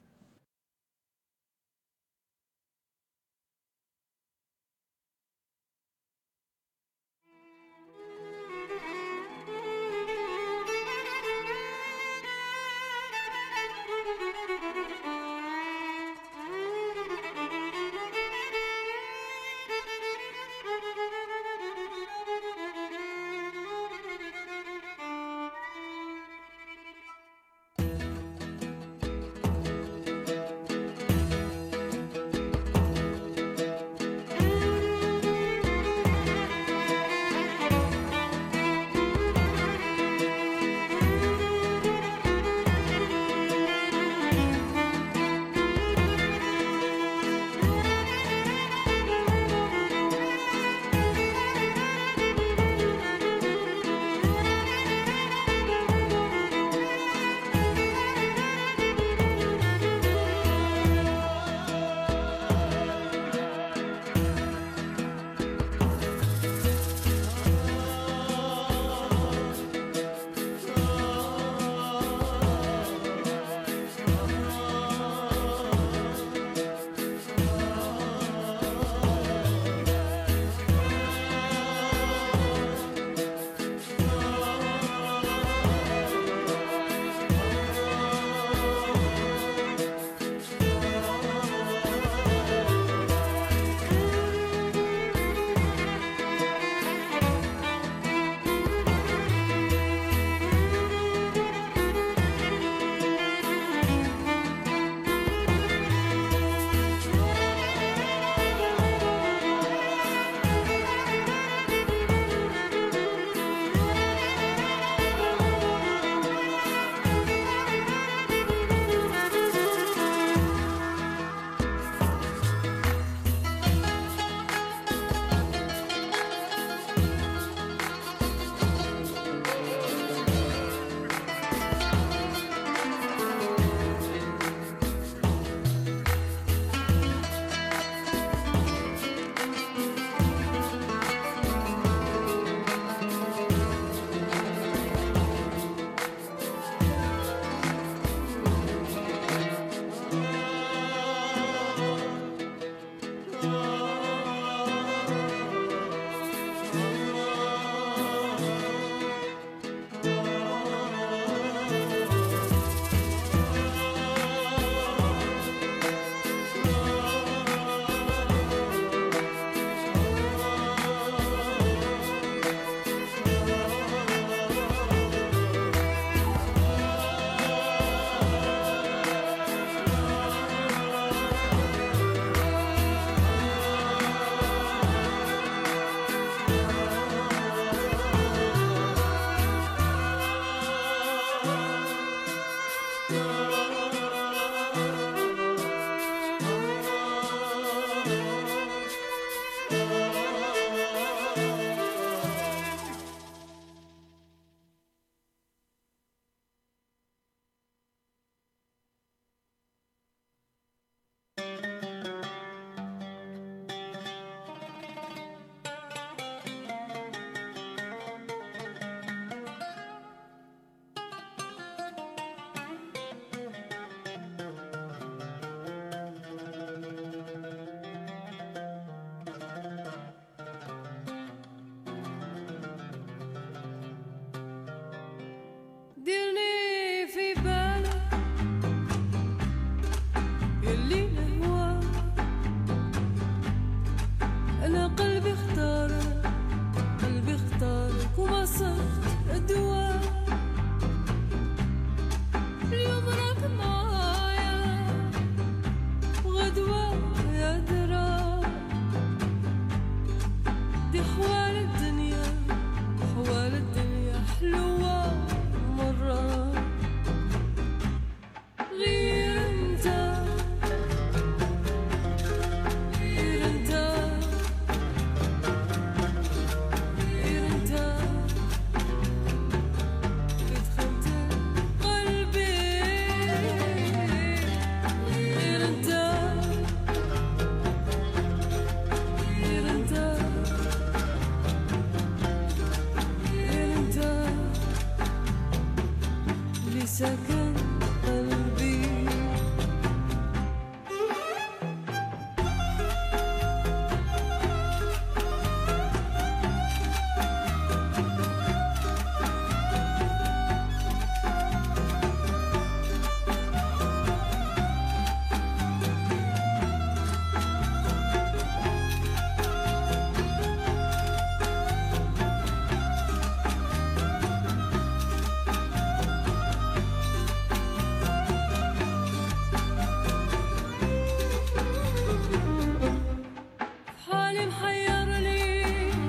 حالي محيرني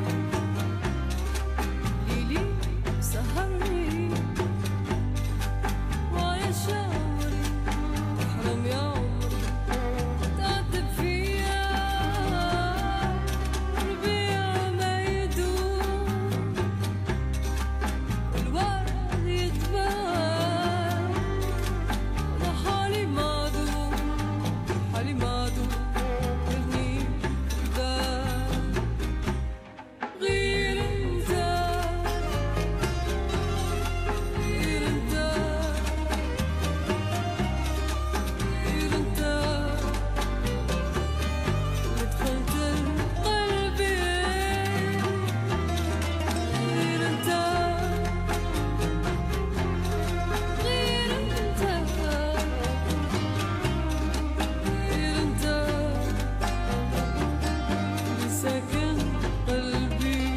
ليلي سهرني ويا شاوري تحرم يا عمري تعذب فيا ربيع ما يدوم الورد يتبان أنا حالي معدوم حالي معدوم غيرني البال غير انت غير انت غير انت اللي دخلت قلبي غير انت غير انت غير انت اللي ساكن قلبي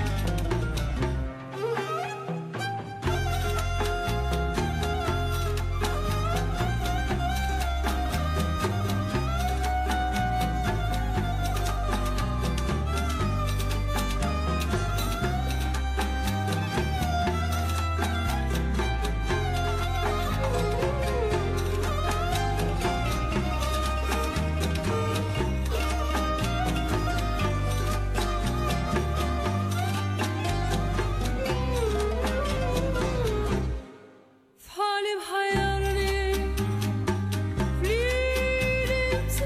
في حالي محيرني ليلي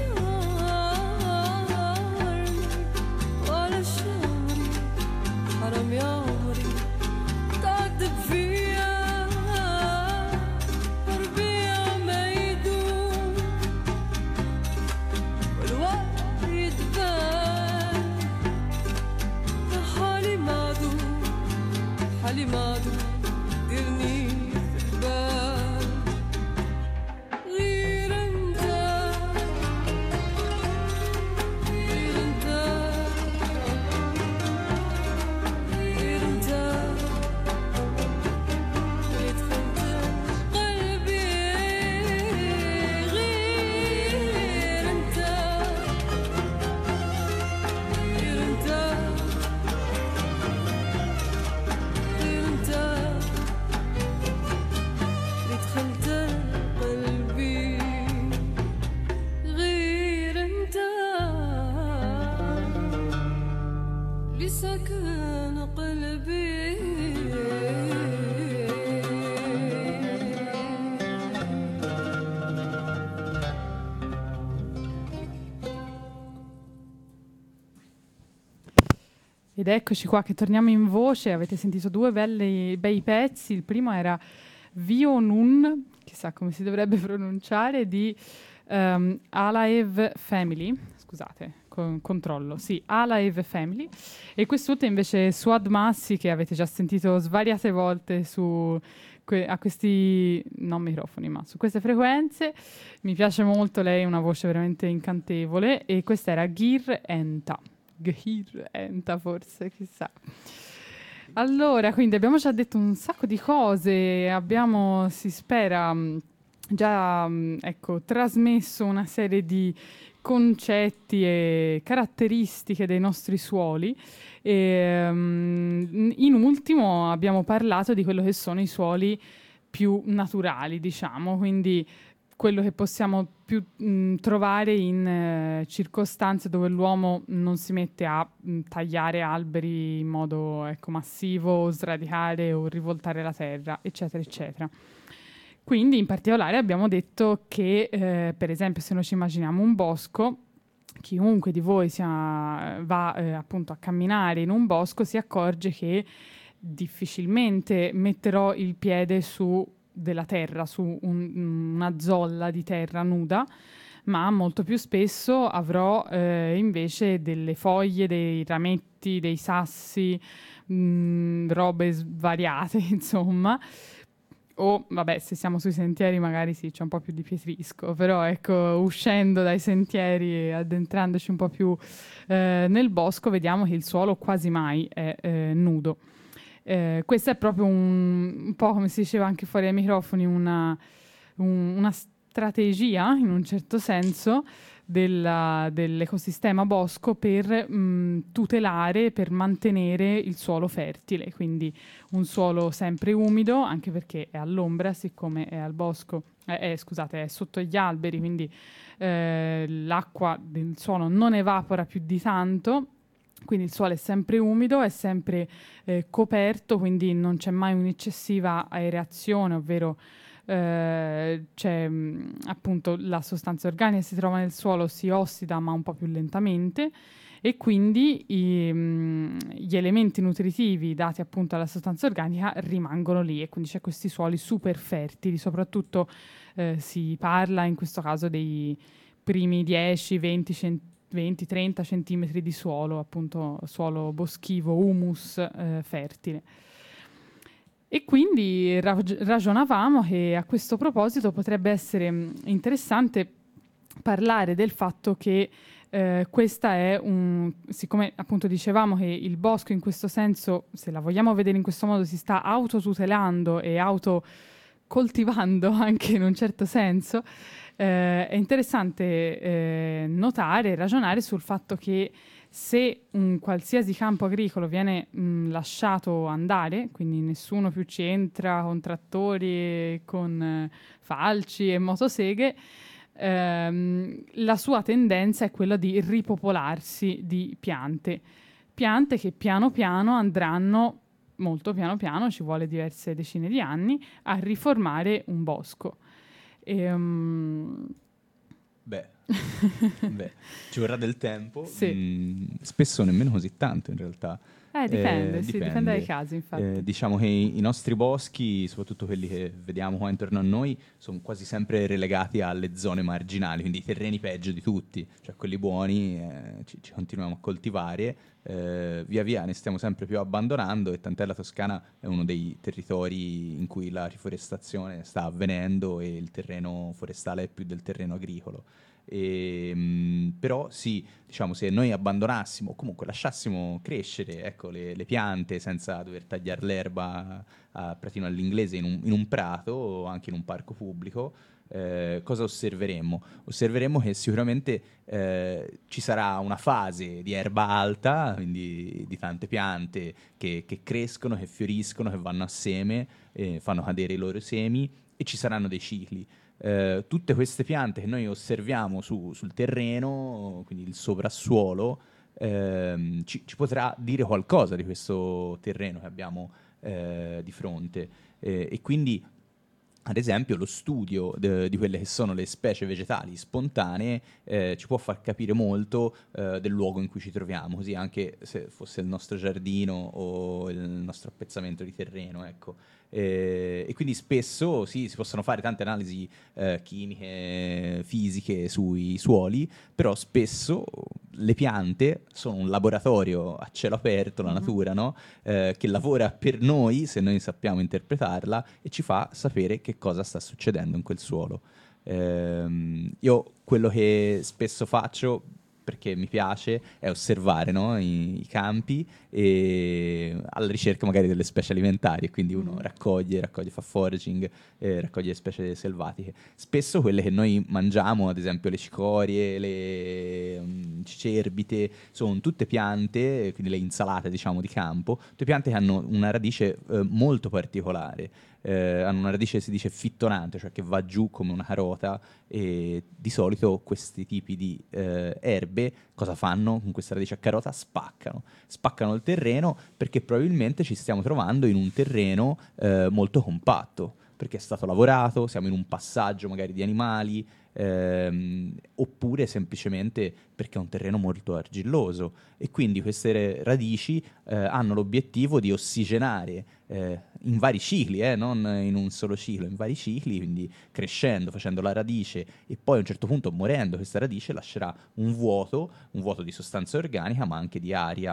مسهرني ولا شعري حرام يا عمري تعذب فيا ربيع ما يدوم والوقت يتبان يا حالي معدوم حالي معدوم ديرني في البال غير انت غير انت غير انت اللي دخلت قلبي غير انت غير انت غير انت اللي دخلت قلبي غير انت اللي سكن قلبي Ed eccoci qua che torniamo in voce, avete sentito due bei pezzi, il primo era Vio Nun, chissà come si dovrebbe pronunciare, di Alaev Family, scusate, controllo, sì, Alaev Family, e quest'ultima invece è Suad Massi, che avete già sentito svariate volte a questi, non microfoni, ma su queste frequenze. Mi piace molto, lei ha una voce veramente incantevole, e questa era Gir Enta. Gir Enta forse, chissà. Allora, quindi abbiamo già detto un sacco di cose, abbiamo, si spera, già ecco, trasmesso una serie di concetti e caratteristiche dei nostri suoli. E, in ultimo abbiamo parlato di quello che sono i suoli più naturali, diciamo, quindi quello che possiamo più trovare in circostanze dove l'uomo non si mette a tagliare alberi in modo massivo, o sradicare o rivoltare la terra, eccetera, eccetera. Quindi in particolare abbiamo detto che, per esempio, se noi ci immaginiamo un bosco, chiunque di voi va appunto a camminare in un bosco si accorge che difficilmente metterò il piede su della terra, su una zolla di terra nuda, ma molto più spesso avrò invece delle foglie, dei rametti, dei sassi, robe svariate, insomma. O, vabbè, se siamo sui sentieri magari sì, c'è un po' più di pietrisco, però ecco, uscendo dai sentieri e addentrandoci un po' più nel bosco, vediamo che il suolo quasi mai è nudo. Questo è proprio un po', come si diceva anche fuori ai microfoni, una strategia, in un certo senso, dell'ecosistema bosco per tutelare, per mantenere il suolo fertile, quindi un suolo sempre umido, anche perché è all'ombra, siccome è al bosco, scusate, è sotto gli alberi, quindi l'acqua del suolo non evapora più di tanto, quindi il suolo è sempre umido, è sempre coperto, quindi non c'è mai un'eccessiva aerazione, ovvero c'è appunto la sostanza organica si trova nel suolo, si ossida ma un po' più lentamente, e quindi gli elementi nutritivi dati appunto alla sostanza organica rimangono lì, e quindi c'è questi suoli super fertili. Soprattutto si parla in questo caso dei primi 10, 20, 30 centimetri di suolo, appunto suolo boschivo, humus fertile. E quindi ragionavamo che a questo proposito potrebbe essere interessante parlare del fatto che questa è siccome appunto dicevamo che il bosco in questo senso, se la vogliamo vedere in questo modo, si sta autotutelando e autocoltivando anche in un certo senso, è interessante notare e ragionare sul fatto che se un qualsiasi campo agricolo viene lasciato andare, quindi nessuno più ci entra con trattori, con falci e motoseghe, la sua tendenza è quella di ripopolarsi di piante che piano piano andranno, molto piano piano, ci vuole diverse decine di anni, a riformare un bosco. Beh, ci vorrà del tempo, sì. Spesso nemmeno così tanto in realtà. Dipende dai casi, infatti. Diciamo che i nostri boschi, soprattutto quelli che vediamo qua intorno a noi, sono quasi sempre relegati alle zone marginali, quindi i terreni peggio di tutti, cioè quelli buoni ci continuiamo a coltivare, via via ne stiamo sempre più abbandonando, e tant'è la Toscana è uno dei territori in cui la riforestazione sta avvenendo e il terreno forestale è più del terreno agricolo. Però sì, diciamo, se noi abbandonassimo o comunque lasciassimo crescere, ecco, le piante senza dover tagliare l'erba a pratino all'inglese in un prato o anche in un parco pubblico, cosa osserveremmo? Osserveremmo che sicuramente ci sarà una fase di erba alta, quindi di tante piante che crescono, che fioriscono, che vanno a seme, fanno cadere i loro semi, e ci saranno dei cicli. Tutte queste piante che noi osserviamo sul terreno, quindi il soprassuolo, ci potrà dire qualcosa di questo terreno che abbiamo di fronte, e quindi ad esempio lo studio di quelle che sono le specie vegetali spontanee ci può far capire molto del luogo in cui ci troviamo, così anche se fosse il nostro giardino o il nostro appezzamento di terreno, ecco. E quindi spesso sì, si possono fare tante analisi chimiche, fisiche sui suoli, però spesso le piante sono un laboratorio a cielo aperto, la natura, no? Che lavora per noi, se noi sappiamo interpretarla, e ci fa sapere che cosa sta succedendo in quel suolo. Io quello che spesso faccio, perché mi piace, è osservare, no? I campi, e alla ricerca magari delle specie alimentari, e quindi uno raccoglie, fa foraging, raccoglie specie selvatiche. Spesso quelle che noi mangiamo, ad esempio le cicorie, le cicerbite, sono tutte piante, quindi le insalate, diciamo, di campo, tutte piante che hanno una radice molto particolare. Hanno una radice, si dice, fittonante, cioè che va giù come una carota, e di solito questi tipi di erbe cosa fanno con questa radice a carota? Spaccano il terreno, perché probabilmente ci stiamo trovando in un terreno molto compatto, perché è stato lavorato, siamo in un passaggio magari di animali, oppure semplicemente perché è un terreno molto argilloso, e quindi queste radici hanno l'obiettivo di ossigenare in vari cicli, non in un solo ciclo, in vari cicli, quindi crescendo, facendo la radice, e poi a un certo punto morendo questa radice lascerà un vuoto di sostanza organica, ma anche di aria,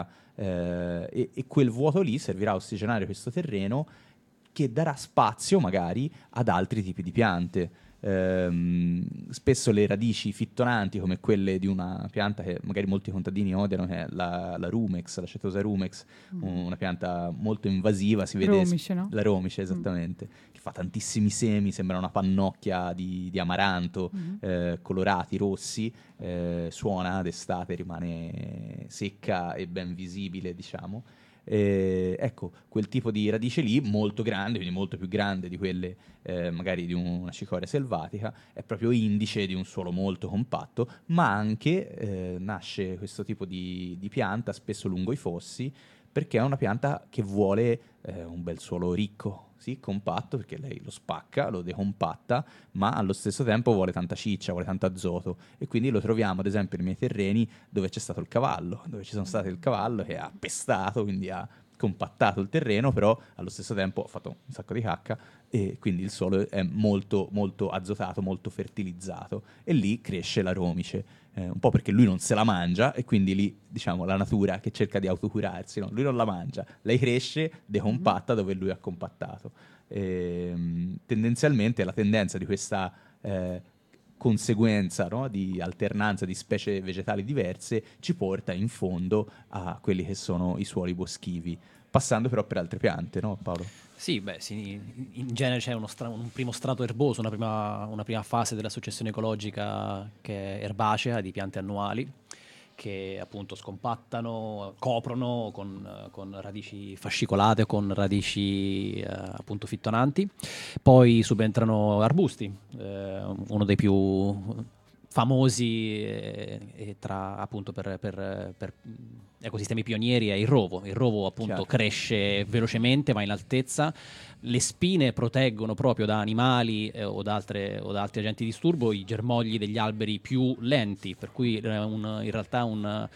e quel vuoto lì servirà a ossigenare questo terreno, che darà spazio magari ad altri tipi di piante. Spesso le radici fittonanti, come quelle di una pianta che magari molti contadini odiano, che è la rumex, la Cetosa rumex, una pianta molto invasiva, si vede Romice, no? la romice, esattamente, che fa tantissimi semi, sembra una pannocchia di amaranto, colorati, rossi, suona d'estate, rimane secca e ben visibile, diciamo. Ecco, quel tipo di radice lì, molto grande, quindi molto più grande di quelle magari di una cicoria selvatica, è proprio indice di un suolo molto compatto, ma anche nasce questo tipo di pianta spesso lungo i fossi, perché è una pianta che vuole un bel suolo ricco, sì, compatto, perché lei lo spacca, lo decompatta, ma allo stesso tempo vuole tanta ciccia, vuole tanto azoto, e quindi lo troviamo ad esempio nei miei terreni dove c'è stato il cavallo, dove ci sono stato il cavallo che ha pestato, quindi ha compattato il terreno, però allo stesso tempo ha fatto un sacco di cacca e quindi il suolo è molto molto azotato, molto fertilizzato, e lì cresce la romice, un po' perché lui non se la mangia e quindi lì, diciamo, la natura che cerca di autocurarsi, no? Lui non la mangia, lei cresce, decompatta dove lui ha compattato. Tendenzialmente la tendenza di questa conseguenza, no, di alternanza di specie vegetali diverse ci porta in fondo a quelli che sono i suoli boschivi, passando però per altre piante, no, Paolo? Sì, beh, sì, in genere c'è un primo strato erboso, una prima fase della successione ecologica che è erbacea, di piante annuali, che appunto scompattano, coprono con radici fascicolate o con radici appunto fittonanti. Poi subentrano arbusti, uno dei più famosi tra appunto per ecosistemi pionieri è il rovo. Il rovo appunto Chiaro. cresce velocemente, va in altezza, le spine proteggono proprio da animali o da altri agenti di disturbo i germogli degli alberi più lenti, per cui in realtà un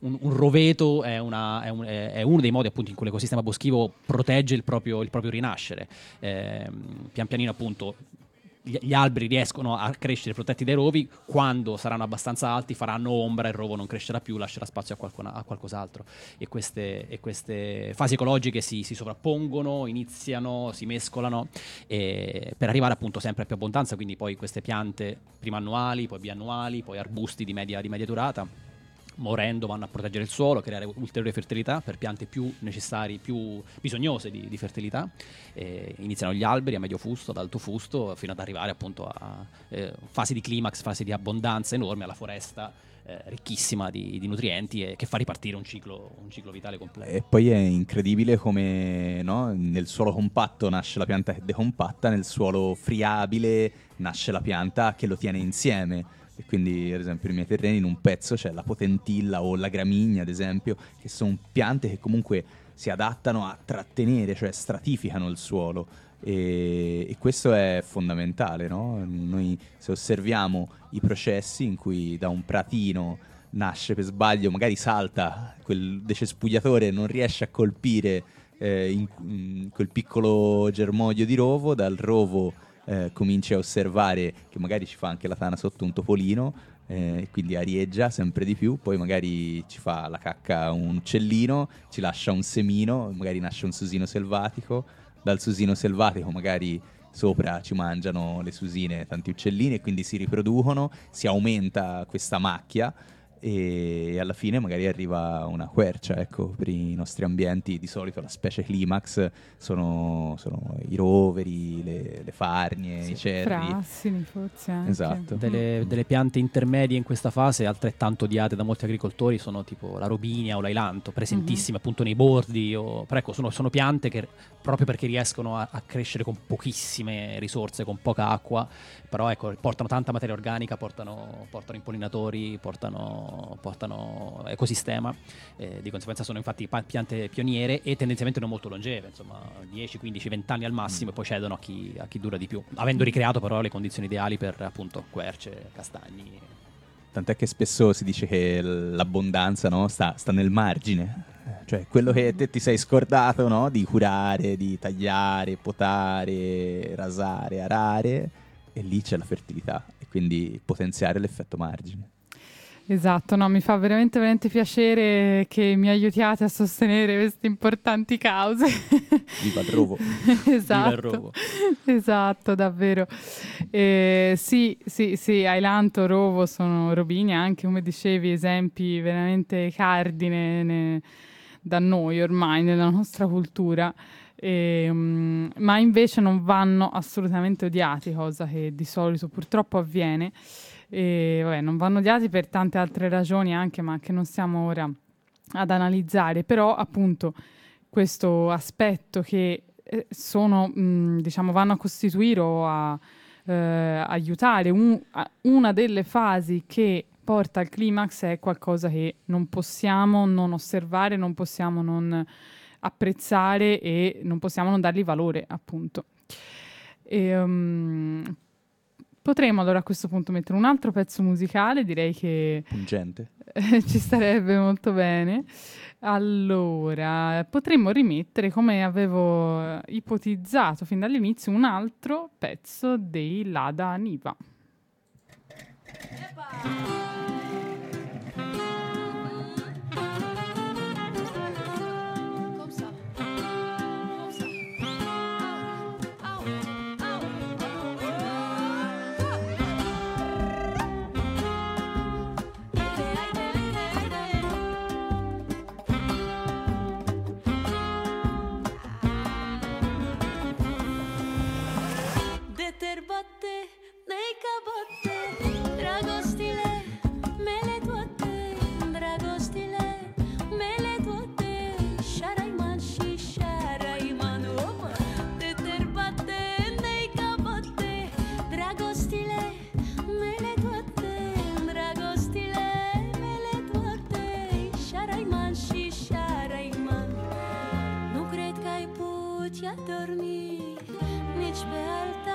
roveto è uno dei modi appunto in cui l'ecosistema boschivo protegge il proprio rinascere. Pian pianino appunto gli alberi riescono a crescere protetti dai rovi, quando saranno abbastanza alti faranno ombra, il rovo non crescerà più, lascerà spazio a qualcos'altro, e queste fasi ecologiche si sovrappongono, iniziano, si mescolano per arrivare appunto sempre a più abbondanza, quindi poi queste piante prima annuali, poi biannuali, poi arbusti di media durata, morendo vanno a proteggere il suolo, creare ulteriore fertilità per piante più necessarie, più bisognose di fertilità. Iniziano gli alberi a medio fusto, ad alto fusto, fino ad arrivare appunto a fasi di climax, fasi di abbondanza enorme, alla foresta ricchissima di nutrienti, e che fa ripartire un ciclo vitale completo. E poi è incredibile come, no, nel suolo compatto nasce la pianta che decompatta, nel suolo friabile nasce la pianta che lo tiene insieme. E quindi, ad esempio, nei miei terreni in un pezzo c'è la potentilla o la gramigna, ad esempio, che sono piante che comunque si adattano a trattenere, cioè stratificano il suolo. E questo è fondamentale, no? Noi, se osserviamo i processi in cui da un pratino nasce per sbaglio, magari salta quel decespugliatore, non riesce a colpire in quel piccolo germoglio di rovo, dal rovo cominci a osservare che magari ci fa anche la tana sotto un topolino, quindi arieggia sempre di più, poi magari ci fa la cacca un uccellino, ci lascia un semino, magari nasce un susino selvatico, dal susino selvatico magari sopra ci mangiano le susine tanti uccellini e quindi si riproducono, si aumenta questa macchia e alla fine magari arriva una quercia. Ecco, per i nostri ambienti di solito la specie climax sono i roveri, le farnie, i cervi, frassini forse anche. Esatto. Delle piante intermedie in questa fase, altrettanto odiate da molti agricoltori, sono tipo la robinia o l'ailanto, presentissime appunto nei bordi, però ecco, sono piante che proprio perché riescono a crescere con pochissime risorse, con poca acqua, però ecco, portano tanta materia organica, portano impollinatori, portano ecosistema, di conseguenza sono infatti piante pioniere e tendenzialmente non molto longeve, insomma 10, 15, 20 anni al massimo, e poi cedono a chi dura di più, avendo ricreato però le condizioni ideali per appunto querce, castagni. Tant'è che spesso si dice che l'abbondanza, no, sta nel margine, cioè quello che te ti sei scordato, no, di curare, di tagliare, potare, rasare, arare, e lì c'è la fertilità, e quindi potenziare l'effetto margine. Esatto, no, mi fa veramente, veramente piacere che mi aiutiate a sostenere queste importanti cause. Viva il rovo. Esatto, Viva il rovo. esatto, davvero. Sì, Ailanto, Rovo sono Robini, anche come dicevi, esempi veramente cardine da noi ormai nella nostra cultura. Ma invece non vanno assolutamente odiati, cosa che di solito purtroppo avviene. Non vanno odiati per tante altre ragioni anche, ma che non stiamo ora ad analizzare, però appunto questo aspetto che diciamo vanno a costituire o a aiutare una delle fasi che porta al climax è qualcosa che non possiamo non osservare, non possiamo non apprezzare e non possiamo non dargli valore, appunto. Potremmo allora a questo punto mettere un altro pezzo musicale, direi che Pungente. ci starebbe molto bene. Allora, potremmo rimettere, come avevo ipotizzato fin dall'inizio, un altro pezzo dei Lada Niva. Terbate, nei cabotte, dragostile, mele toate, dragostile, mele toate, Sharaiman, Sharaiman, de terbate, nei cabotte, dragostile, mele toate, dragostile, mele toate, Sharaiman, Sharaiman. Nu cred că ai putea dormi nici pe alta.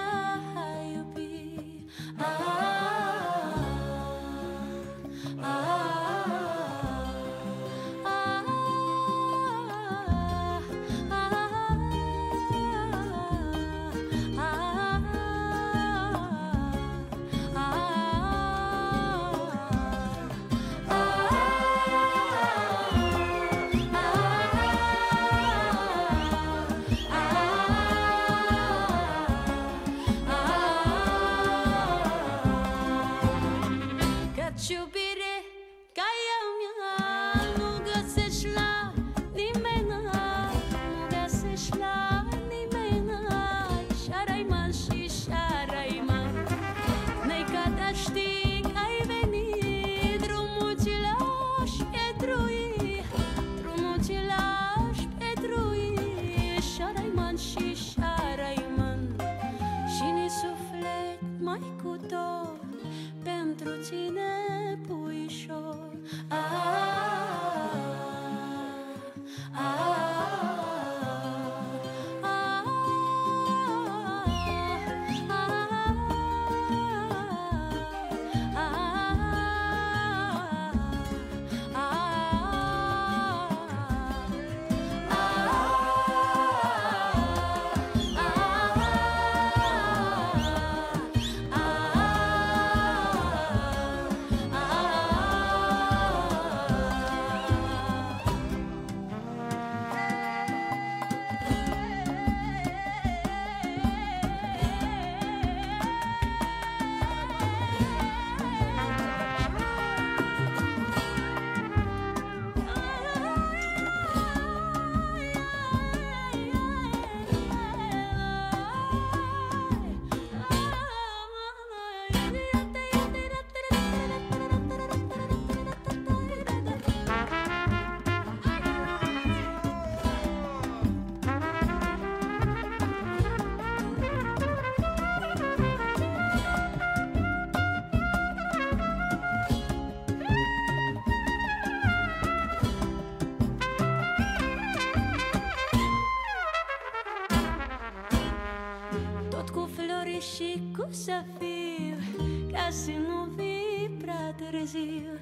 Să fiu, ca să nu vii prea târziu.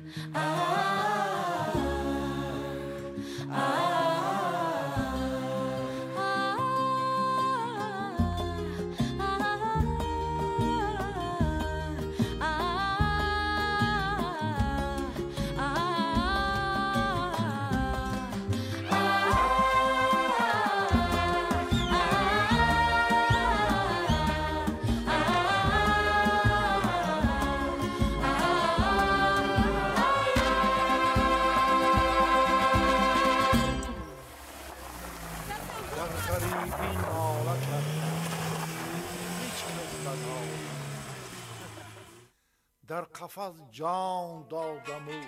در قفس جان دادم و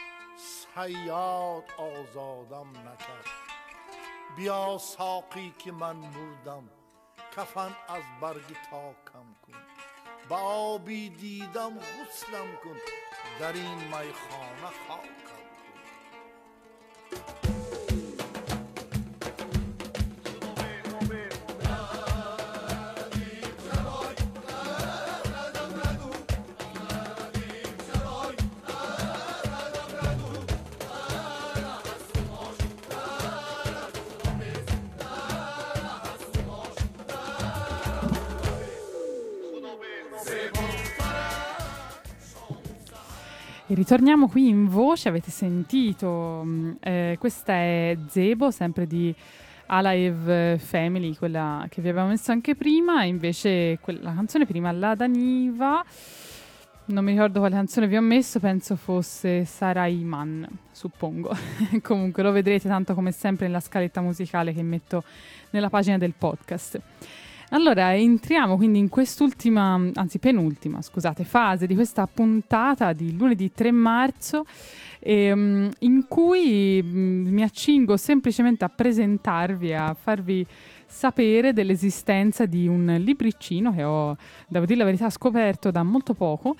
صیاد آزادم نکرد. بیا ساقی که من مردم، کفن از برگ تاکم کن. با آبی دیدم غسلم کن، در این میخانه خاکم کن. E ritorniamo qui in voce, avete sentito, questa è Zebo, sempre di Alaev Family, quella che vi abbiamo messo anche prima, e invece la canzone prima, La Daniva, non mi ricordo quale canzone vi ho messo, penso fosse Sarai Man, suppongo. Comunque lo vedrete tanto come sempre nella scaletta musicale che metto nella pagina del podcast. Allora, entriamo quindi in quest'ultima, anzi penultima, scusate, fase di questa puntata di lunedì 3 marzo in cui mi accingo semplicemente a presentarvi, a farvi sapere dell'esistenza di un libricino che ho, devo dire la verità, scoperto da molto poco,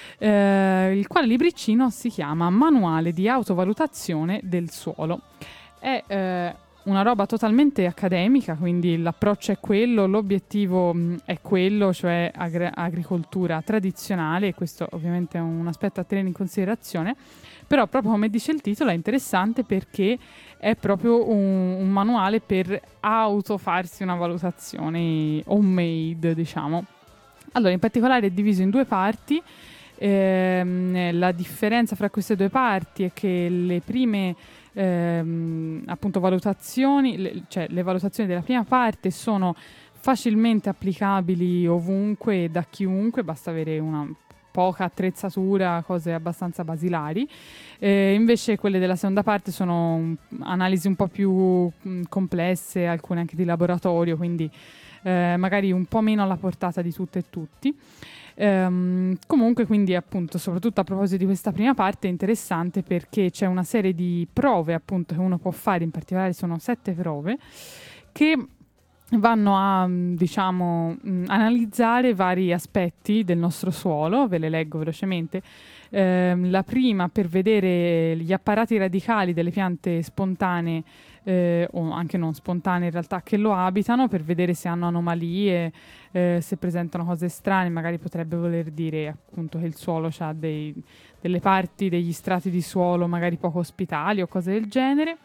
il quale libricino si chiama Manuale di autovalutazione del suolo. È una roba totalmente accademica, quindi l'approccio è quello, l'obiettivo è quello, cioè agricoltura tradizionale, e questo ovviamente è un aspetto a tenere in considerazione, però proprio come dice il titolo è interessante perché è proprio un manuale per autofarsi una valutazione homemade, diciamo. Allora, in particolare è diviso in 2 parti. La differenza fra queste 2 parti è che le prime appunto valutazioni, cioè le valutazioni della prima parte sono facilmente applicabili ovunque e da chiunque, basta avere una poca attrezzatura, cose abbastanza basilari. Invece quelle della seconda parte sono analisi un po' più complesse, alcune anche di laboratorio, quindi magari un po' meno alla portata di tutte e tutti. Comunque, quindi appunto, soprattutto a proposito di questa prima parte è interessante perché c'è una serie di prove appunto che uno può fare, in particolare sono 7 prove che vanno a diciamo analizzare vari aspetti del nostro suolo. Ve le leggo velocemente. La prima per vedere gli apparati radicali delle piante spontanee o anche non spontanee in realtà che lo abitano, per vedere se hanno anomalie, se presentano cose strane. Magari potrebbe voler dire appunto che il suolo ha delle parti, degli strati di suolo magari poco ospitali o cose del genere.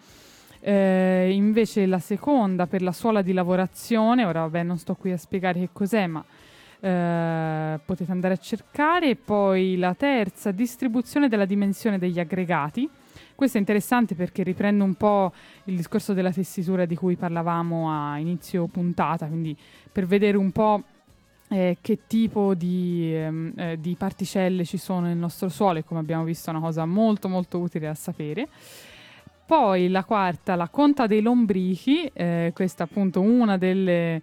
Invece la seconda per la suola di lavorazione, ora vabbè non sto qui a spiegare che cos'è, ma potete andare a cercare. Poi la terza, distribuzione della dimensione degli aggregati. Questo è interessante perché riprende un po' il discorso della tessitura di cui parlavamo a inizio puntata, quindi per vedere un po' che tipo di particelle ci sono nel nostro suolo, e come abbiamo visto è una cosa molto molto utile da sapere. Poi la quarta, la conta dei lombrichi, questa appunto una dei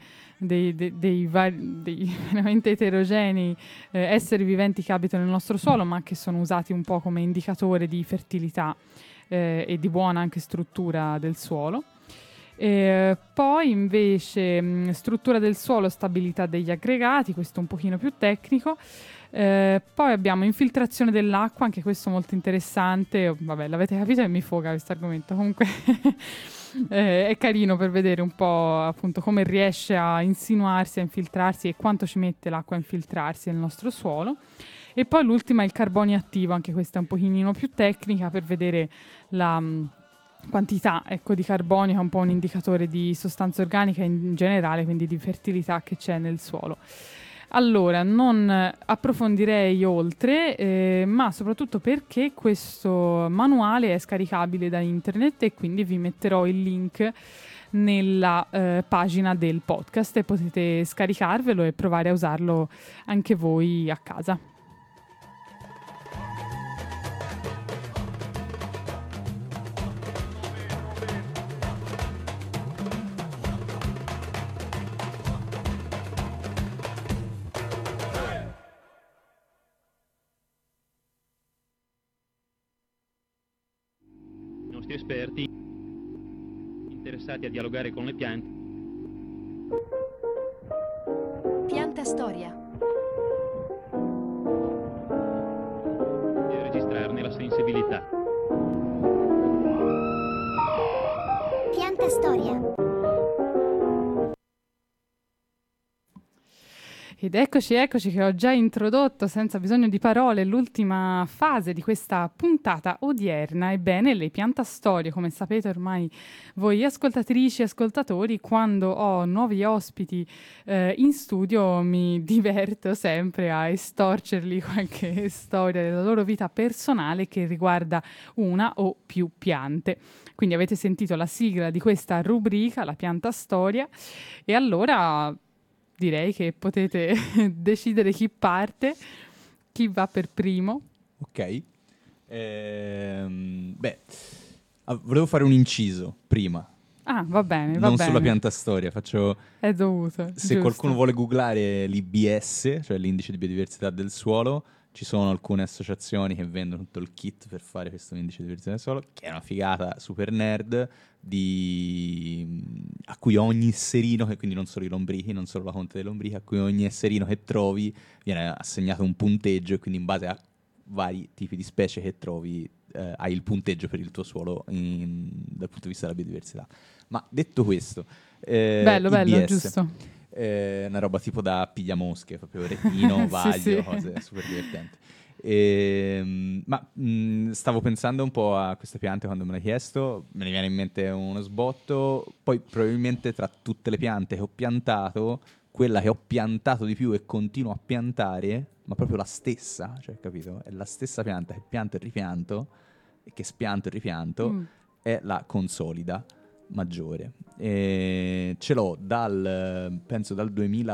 veramente eterogenei esseri viventi che abitano nel nostro suolo, ma che sono usati un po' come indicatore di fertilità e di buona anche struttura del suolo. Poi invece struttura del suolo, stabilità degli aggregati, questo un pochino più tecnico. Poi abbiamo infiltrazione dell'acqua, anche questo molto interessante. Vabbè, l'avete capito che mi foga questo argomento, comunque è carino per vedere un po' appunto come riesce a insinuarsi, a infiltrarsi, e quanto ci mette l'acqua a infiltrarsi nel nostro suolo. E poi l'ultima è il carbonio attivo, anche questa è un pochino più tecnica, per vedere la quantità di carbonio, che è un po' un indicatore di sostanza organica in generale, quindi di fertilità che c'è nel suolo. Allora, non approfondirei oltre, ma soprattutto perché questo manuale è scaricabile da internet, e quindi vi metterò il link nella pagina del podcast e potete scaricarvelo e provare a usarlo anche voi a casa. nostri esperti interessati a dialogare con le piante. Pianta Storia. E registrarne la sensibilità. Pianta Storia. Ed eccoci che ho già introdotto senza bisogno di parole l'ultima fase di questa puntata odierna. Ebbene, le piantastorie, come sapete ormai voi ascoltatrici e ascoltatori, quando ho nuovi ospiti in studio mi diverto sempre a estorcerli qualche storia della loro vita personale che riguarda una o più piante. Quindi avete sentito la sigla di questa rubrica, la piantastoria, e allora direi che potete decidere chi parte, chi va per primo. Ok. Volevo fare un inciso prima. Ah, va bene, non sulla piantastoria, faccio... È dovuto, Se giusto. qualcuno vuole googlare l'IBS, cioè l'indice di biodiversità del suolo, ci sono alcune associazioni che vendono tutto il kit per fare questo indice di biodiversità del suolo, che è una figata super nerd, a cui ogni esserino, che quindi non solo i lombrichi, non solo la conte dei lombrichi, a cui ogni esserino che trovi viene assegnato un punteggio, e quindi in base a vari tipi di specie che trovi hai il punteggio per il tuo suolo dal punto di vista della biodiversità. Ma detto questo, bello, IBS, giusto. Una roba tipo da pigliamosche, proprio retino, vaglio, sì. cose super divertenti. Stavo pensando un po' a queste piante quando me l'hai chiesto, me ne viene in mente uno sbotto, poi probabilmente tra tutte le piante che ho piantato, quella che ho piantato di più e continuo a piantare, ma proprio la stessa, cioè, capito? È la stessa pianta che pianto e ripianto, e che spianto e ripianto, è la consolida maggiore. Ce l'ho penso dal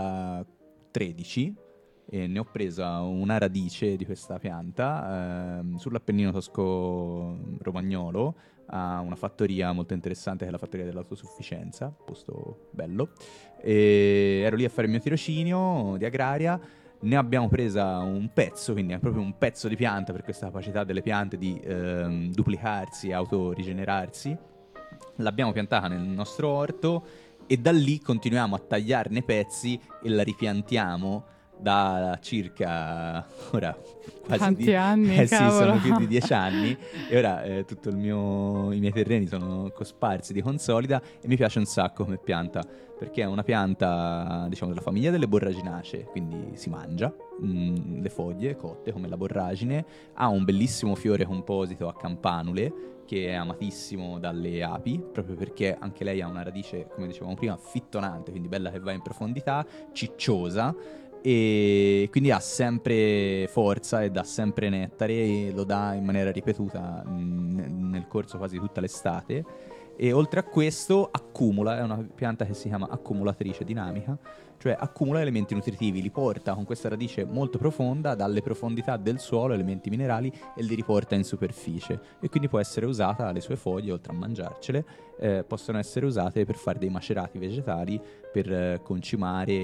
2013, e ne ho presa una radice di questa pianta sull'Appennino tosco romagnolo, a una fattoria molto interessante che è la fattoria dell'autosufficienza, posto bello, e ero lì a fare il mio tirocinio di agraria. Ne abbiamo presa un pezzo, quindi è proprio un pezzo di pianta, per questa capacità delle piante di duplicarsi e autorigenerarsi. L'abbiamo piantata nel nostro orto e da lì continuiamo a tagliarne pezzi e la ripiantiamo da circa ora quasi tanti anni, sì, sono più di 10 anni, e ora i miei terreni sono cosparsi di consolida, e mi piace un sacco come pianta, perché è una pianta, diciamo, della famiglia delle borraginacee, quindi si mangia le foglie cotte come la borragine, ha un bellissimo fiore composito a campanule che è amatissimo dalle api, proprio perché anche lei ha una radice, come dicevamo prima, fittonante, quindi bella che va in profondità, cicciosa, e quindi ha sempre forza e dà sempre nettare, e lo dà in maniera ripetuta nel corso quasi tutta l'estate. E oltre a questo accumula, è una pianta che si chiama accumulatrice dinamica, cioè accumula elementi nutritivi, li porta con questa radice molto profonda dalle profondità del suolo, elementi minerali, e li riporta in superficie, e quindi può essere usata, le sue foglie, oltre a mangiarcele, possono essere usate per fare dei macerati vegetali, per concimare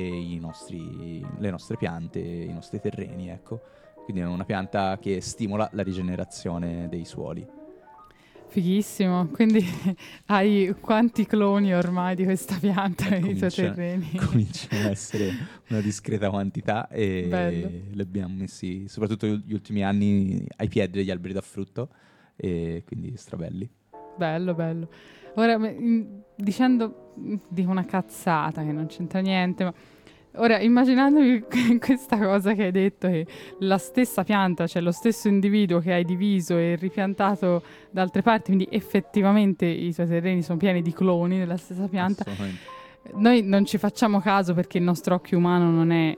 le nostre piante, i nostri terreni, ecco. Quindi è una pianta che stimola la rigenerazione dei suoli. Fighissimo, quindi hai quanti cloni ormai di questa pianta nei tuoi terreni? Cominciano ad essere una discreta quantità, e bello. li abbiamo messi soprattutto gli ultimi anni ai piedi degli alberi da frutto, e quindi strabelli. Bello. Ora, dicendo di una cazzata che non c'entra niente, ma ora immaginandomi questa cosa che hai detto, che la stessa pianta, cioè lo stesso individuo che hai diviso e ripiantato da altre parti, quindi effettivamente i tuoi terreni sono pieni di cloni della stessa pianta. Noi non ci facciamo caso perché il nostro occhio umano non è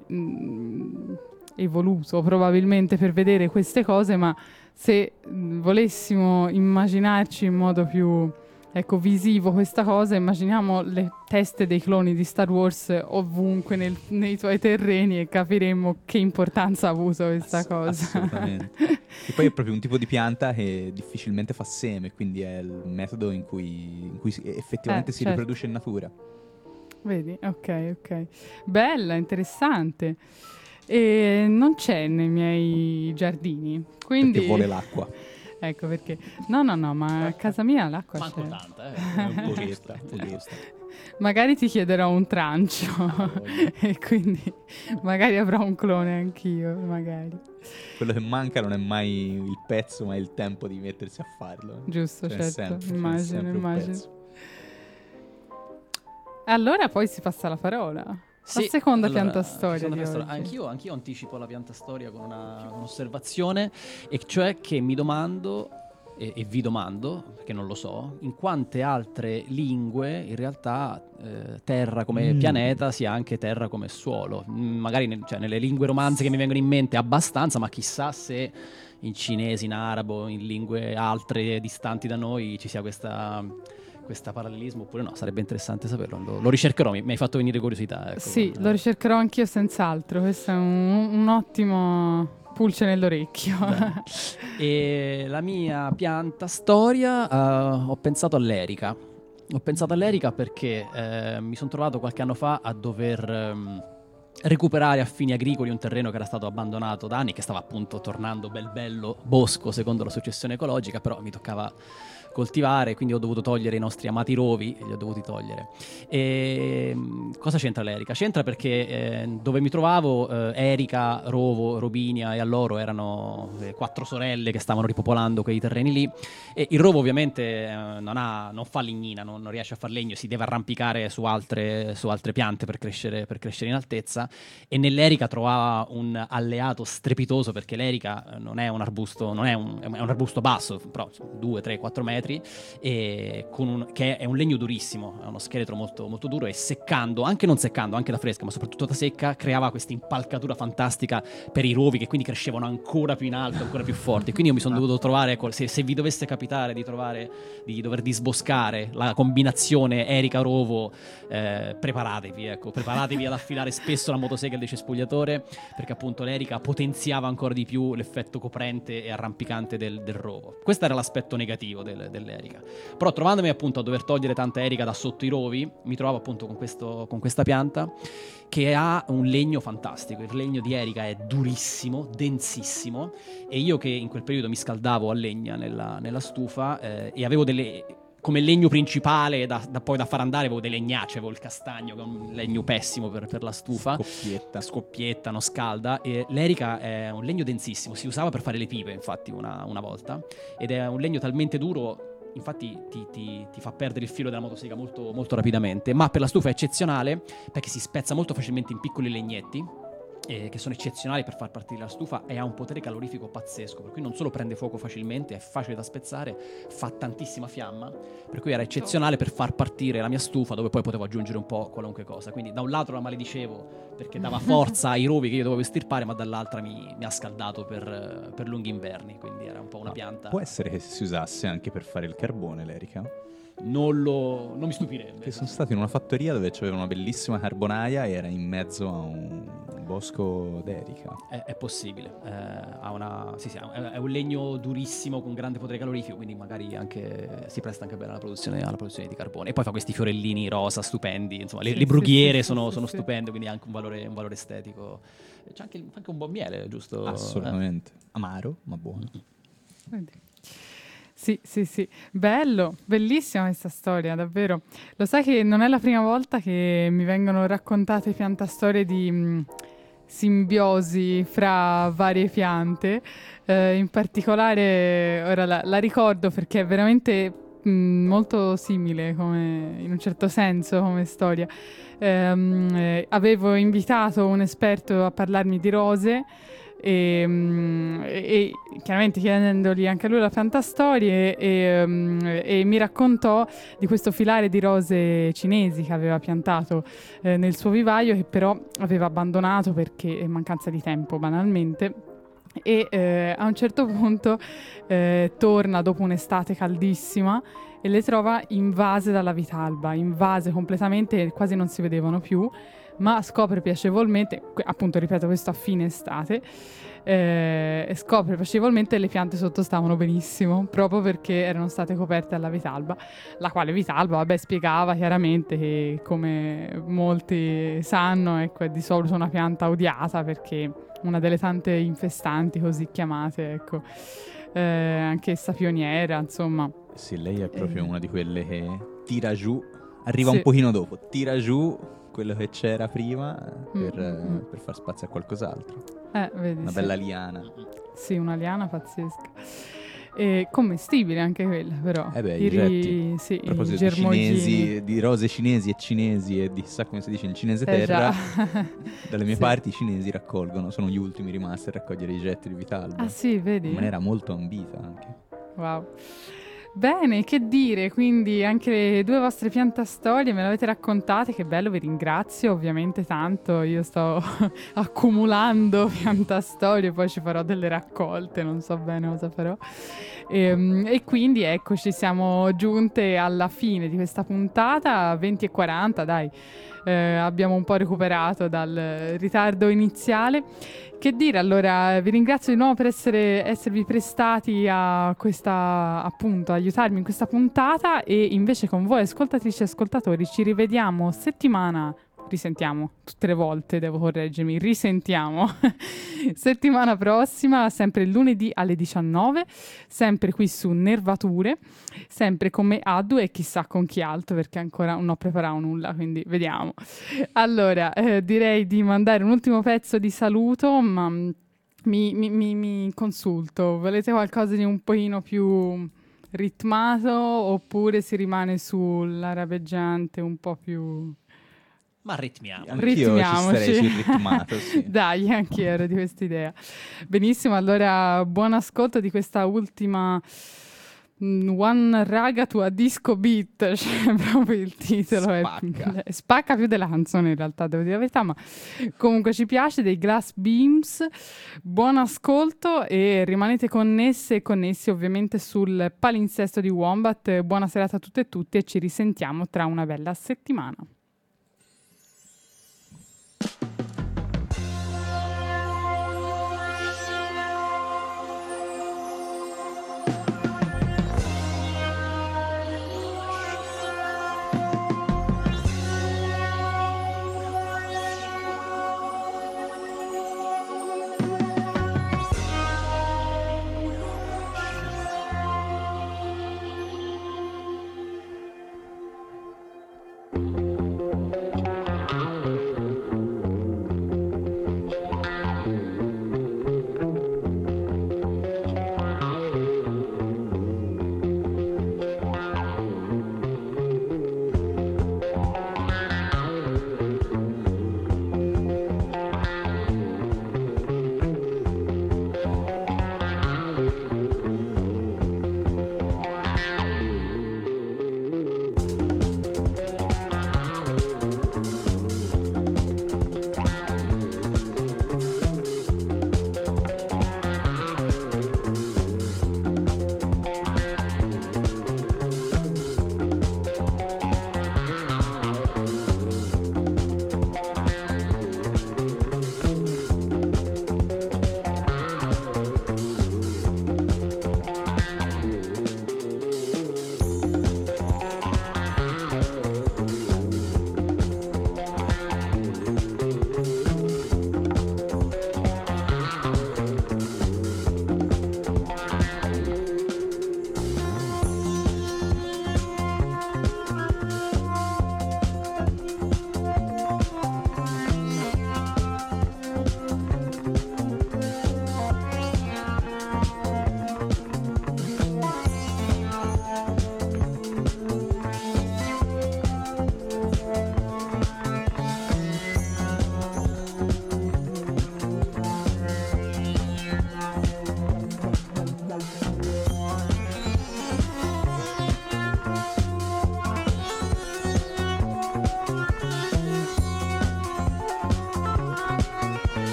evoluto probabilmente per vedere queste cose, ma se volessimo immaginarci in modo più visivo questa cosa, immaginiamo le teste dei cloni di Star Wars ovunque nei tuoi terreni, e capiremmo che importanza ha avuto questa cosa. Assolutamente. E poi è proprio un tipo di pianta che difficilmente fa seme, quindi è il metodo in cui effettivamente si riproduce in natura. Vedi? Ok. Bella, interessante. E non c'è nei miei giardini, quindi perché vuole l'acqua. Ecco perché. No, ma a casa mia l'acqua Manco c'è. tanta, Pochetta. Magari ti chiederò un trancio e quindi magari avrò un clone anch'io, magari. Quello che manca non è mai il pezzo, ma è il tempo di mettersi a farlo. Giusto, C'è certo, sempre immagino. un pezzo. Allora poi si passa la parola. Sì, La seconda allora, pianta storia seconda di pianta oggi. storia. Anch'io anticipo la pianta storia con un'osservazione, e cioè che mi domando e vi domando, perché non lo so, in quante altre lingue in realtà terra come pianeta sia anche terra come suolo. Magari nelle lingue romanze che mi vengono in mente abbastanza, ma chissà se in cinese, in arabo, in lingue altre distanti da noi ci sia questo parallelismo, oppure no. Sarebbe interessante saperlo, lo ricercherò, mi hai fatto venire curiosità, ecco. Sì, lo ricercherò anch'io senz'altro, questo è un ottimo pulce nell'orecchio. E la mia pianta storia, ho pensato all'erica. Ho pensato all'erica perché mi sono trovato qualche anno fa a dover recuperare a fini agricoli un terreno che era stato abbandonato da anni, che stava appunto tornando bello bosco secondo la successione ecologica, però mi toccava coltivare, quindi ho dovuto togliere i nostri amati rovi, li ho dovuti togliere. E cosa c'entra l'erica? C'entra perché dove mi trovavo, Erica, Rovo, Robinia e Alloro erano 4 sorelle che stavano ripopolando quei terreni lì, e il rovo ovviamente non fa legnina, non riesce a far legno, si deve arrampicare su altre piante per crescere in altezza, e nell'erica trovava un alleato strepitoso, perché l'erica non è un arbusto, è un arbusto basso, però 2, 3, 4 metri, e che è un legno durissimo, è uno scheletro molto, molto duro, e seccando, anche non seccando, anche da fresca, ma soprattutto da secca, creava questa impalcatura fantastica per i rovi, che quindi crescevano ancora più in alto, ancora più forti. Quindi io mi sono dovuto trovare, ecco, se vi dovesse capitare di dover disboscare la combinazione erica-rovo, preparatevi ad affilare spesso la motosega e il decespugliatore, perché appunto l'erica potenziava ancora di più l'effetto coprente e arrampicante del rovo. Questo era l'aspetto negativo dell'erica. Però trovandomi appunto a dover togliere tanta erica da sotto i rovi, mi trovavo appunto con questa pianta che ha un legno fantastico. Il legno di erica è durissimo, densissimo, e io che in quel periodo mi scaldavo a legna nella stufa, e avevo come legno principale da far andare, avevo delle legnacce, avevo il castagno, che è un legno pessimo per la stufa. Scoppietta, non scalda. E l'erica è un legno densissimo, si usava per fare le pipe, infatti, una volta, ed è un legno talmente duro, infatti ti fa perdere il filo della motosega molto, molto rapidamente, ma per la stufa è eccezionale perché si spezza molto facilmente in piccoli legnetti, che sono eccezionali per far partire la stufa, e ha un potere calorifico pazzesco, per cui non solo prende fuoco facilmente, è facile da spezzare, fa tantissima fiamma, per cui era eccezionale per far partire la mia stufa, dove poi potevo aggiungere un po' qualunque cosa. Quindi da un lato la maledicevo perché dava forza ai rovi che io dovevo estirpare, ma dall'altra mi ha scaldato per lunghi inverni, quindi era un po' una pianta. Può essere che si usasse anche per fare il carbone l'erica? Non mi stupirebbe. Che sono stato in una fattoria dove c'aveva una bellissima carbonaia e era in mezzo a un bosco d'erica. È possibile. È un legno durissimo con grande potere calorifico, quindi magari anche si presta anche bene alla produzione di carbone. E poi fa questi fiorellini rosa stupendi, insomma, le brughiere sono stupende, quindi ha anche un valore estetico. C'è anche un buon miele, giusto? Assolutamente. Amaro, ma buono. Sì, bello, bellissima questa storia, davvero. Lo sai che non è la prima volta che mi vengono raccontate piantastorie di simbiosi fra varie piante, in particolare ora la ricordo perché è veramente molto simile, come, in un certo senso, come storia. Avevo invitato un esperto a parlarmi di rose, e chiaramente chiedendogli anche a lui la piantastorie, e mi raccontò di questo filare di rose cinesi che aveva piantato nel suo vivaio, che però aveva abbandonato perché mancanza di tempo, banalmente. E a un certo punto torna dopo un'estate caldissima e le trova invase dalla vitalba, invase completamente, quasi non si vedevano più, ma scopre piacevolmente, appunto ripeto questo a fine estate, scopre piacevolmente le piante sotto stavano benissimo, proprio perché erano state coperte dalla vitalba, la quale vitalba, spiegava chiaramente che, come molti sanno, ecco, è di solito una pianta odiata perché una delle tante infestanti così chiamate, ecco. anch'essa pioniera, insomma. Sì, lei è proprio una di quelle che tira giù, arriva Sì. un pochino dopo, tira giù quello che c'era prima per far spazio a qualcos'altro. Vedi, Una sì. bella liana. Sì, una liana pazzesca. E commestibile anche quella, però. I retti. Sì, A proposito i di germoglini. cinesi, di rose cinesi e di chissà come si dice in cinese terra, Già. dalle mie Sì. parti i cinesi raccolgono, sono gli ultimi rimasti a raccogliere i getti di Vitalba. Ah sì, vedi? In maniera molto ambita anche. Wow. Bene, che dire, quindi anche le 2 vostre piantastorie me le avete raccontate, che bello, vi ringrazio ovviamente tanto, io sto accumulando piantastorie, poi ci farò delle raccolte, non so bene cosa farò. E quindi eccoci, siamo giunte alla fine di questa puntata, 20:40, dai. Abbiamo un po' recuperato dal ritardo iniziale. Che dire, allora vi ringrazio di nuovo per esservi prestati a questa, appunto, aiutarmi in questa puntata, e invece con voi ascoltatrici e ascoltatori ci rivediamo risentiamo tutte le volte, devo correggermi, risentiamo settimana prossima, sempre il lunedì alle 19, sempre qui su Nervature, sempre con me Adu e chissà con chi altro, perché ancora non ho preparato nulla, quindi vediamo. Allora, direi di mandare un ultimo pezzo di saluto, ma mi consulto. Volete qualcosa di un pochino più ritmato oppure si rimane sull'arabeggiante un po' più... Ma ritmiamo. Anch'io ci Ritmiamoci. starei sul ritmato, sì. Dai, anch'io ero di quest'idea. Benissimo, allora buon ascolto di questa ultima One Raga to a Disco Beat, cioè proprio il titolo spacca più della canzone in realtà, devo dire la verità, ma comunque ci piace, dei Glass Beams. Buon ascolto e rimanete connesse e connessi ovviamente sul palinsesto di Wombat. Buona serata a tutte e tutti e ci risentiamo tra una bella settimana.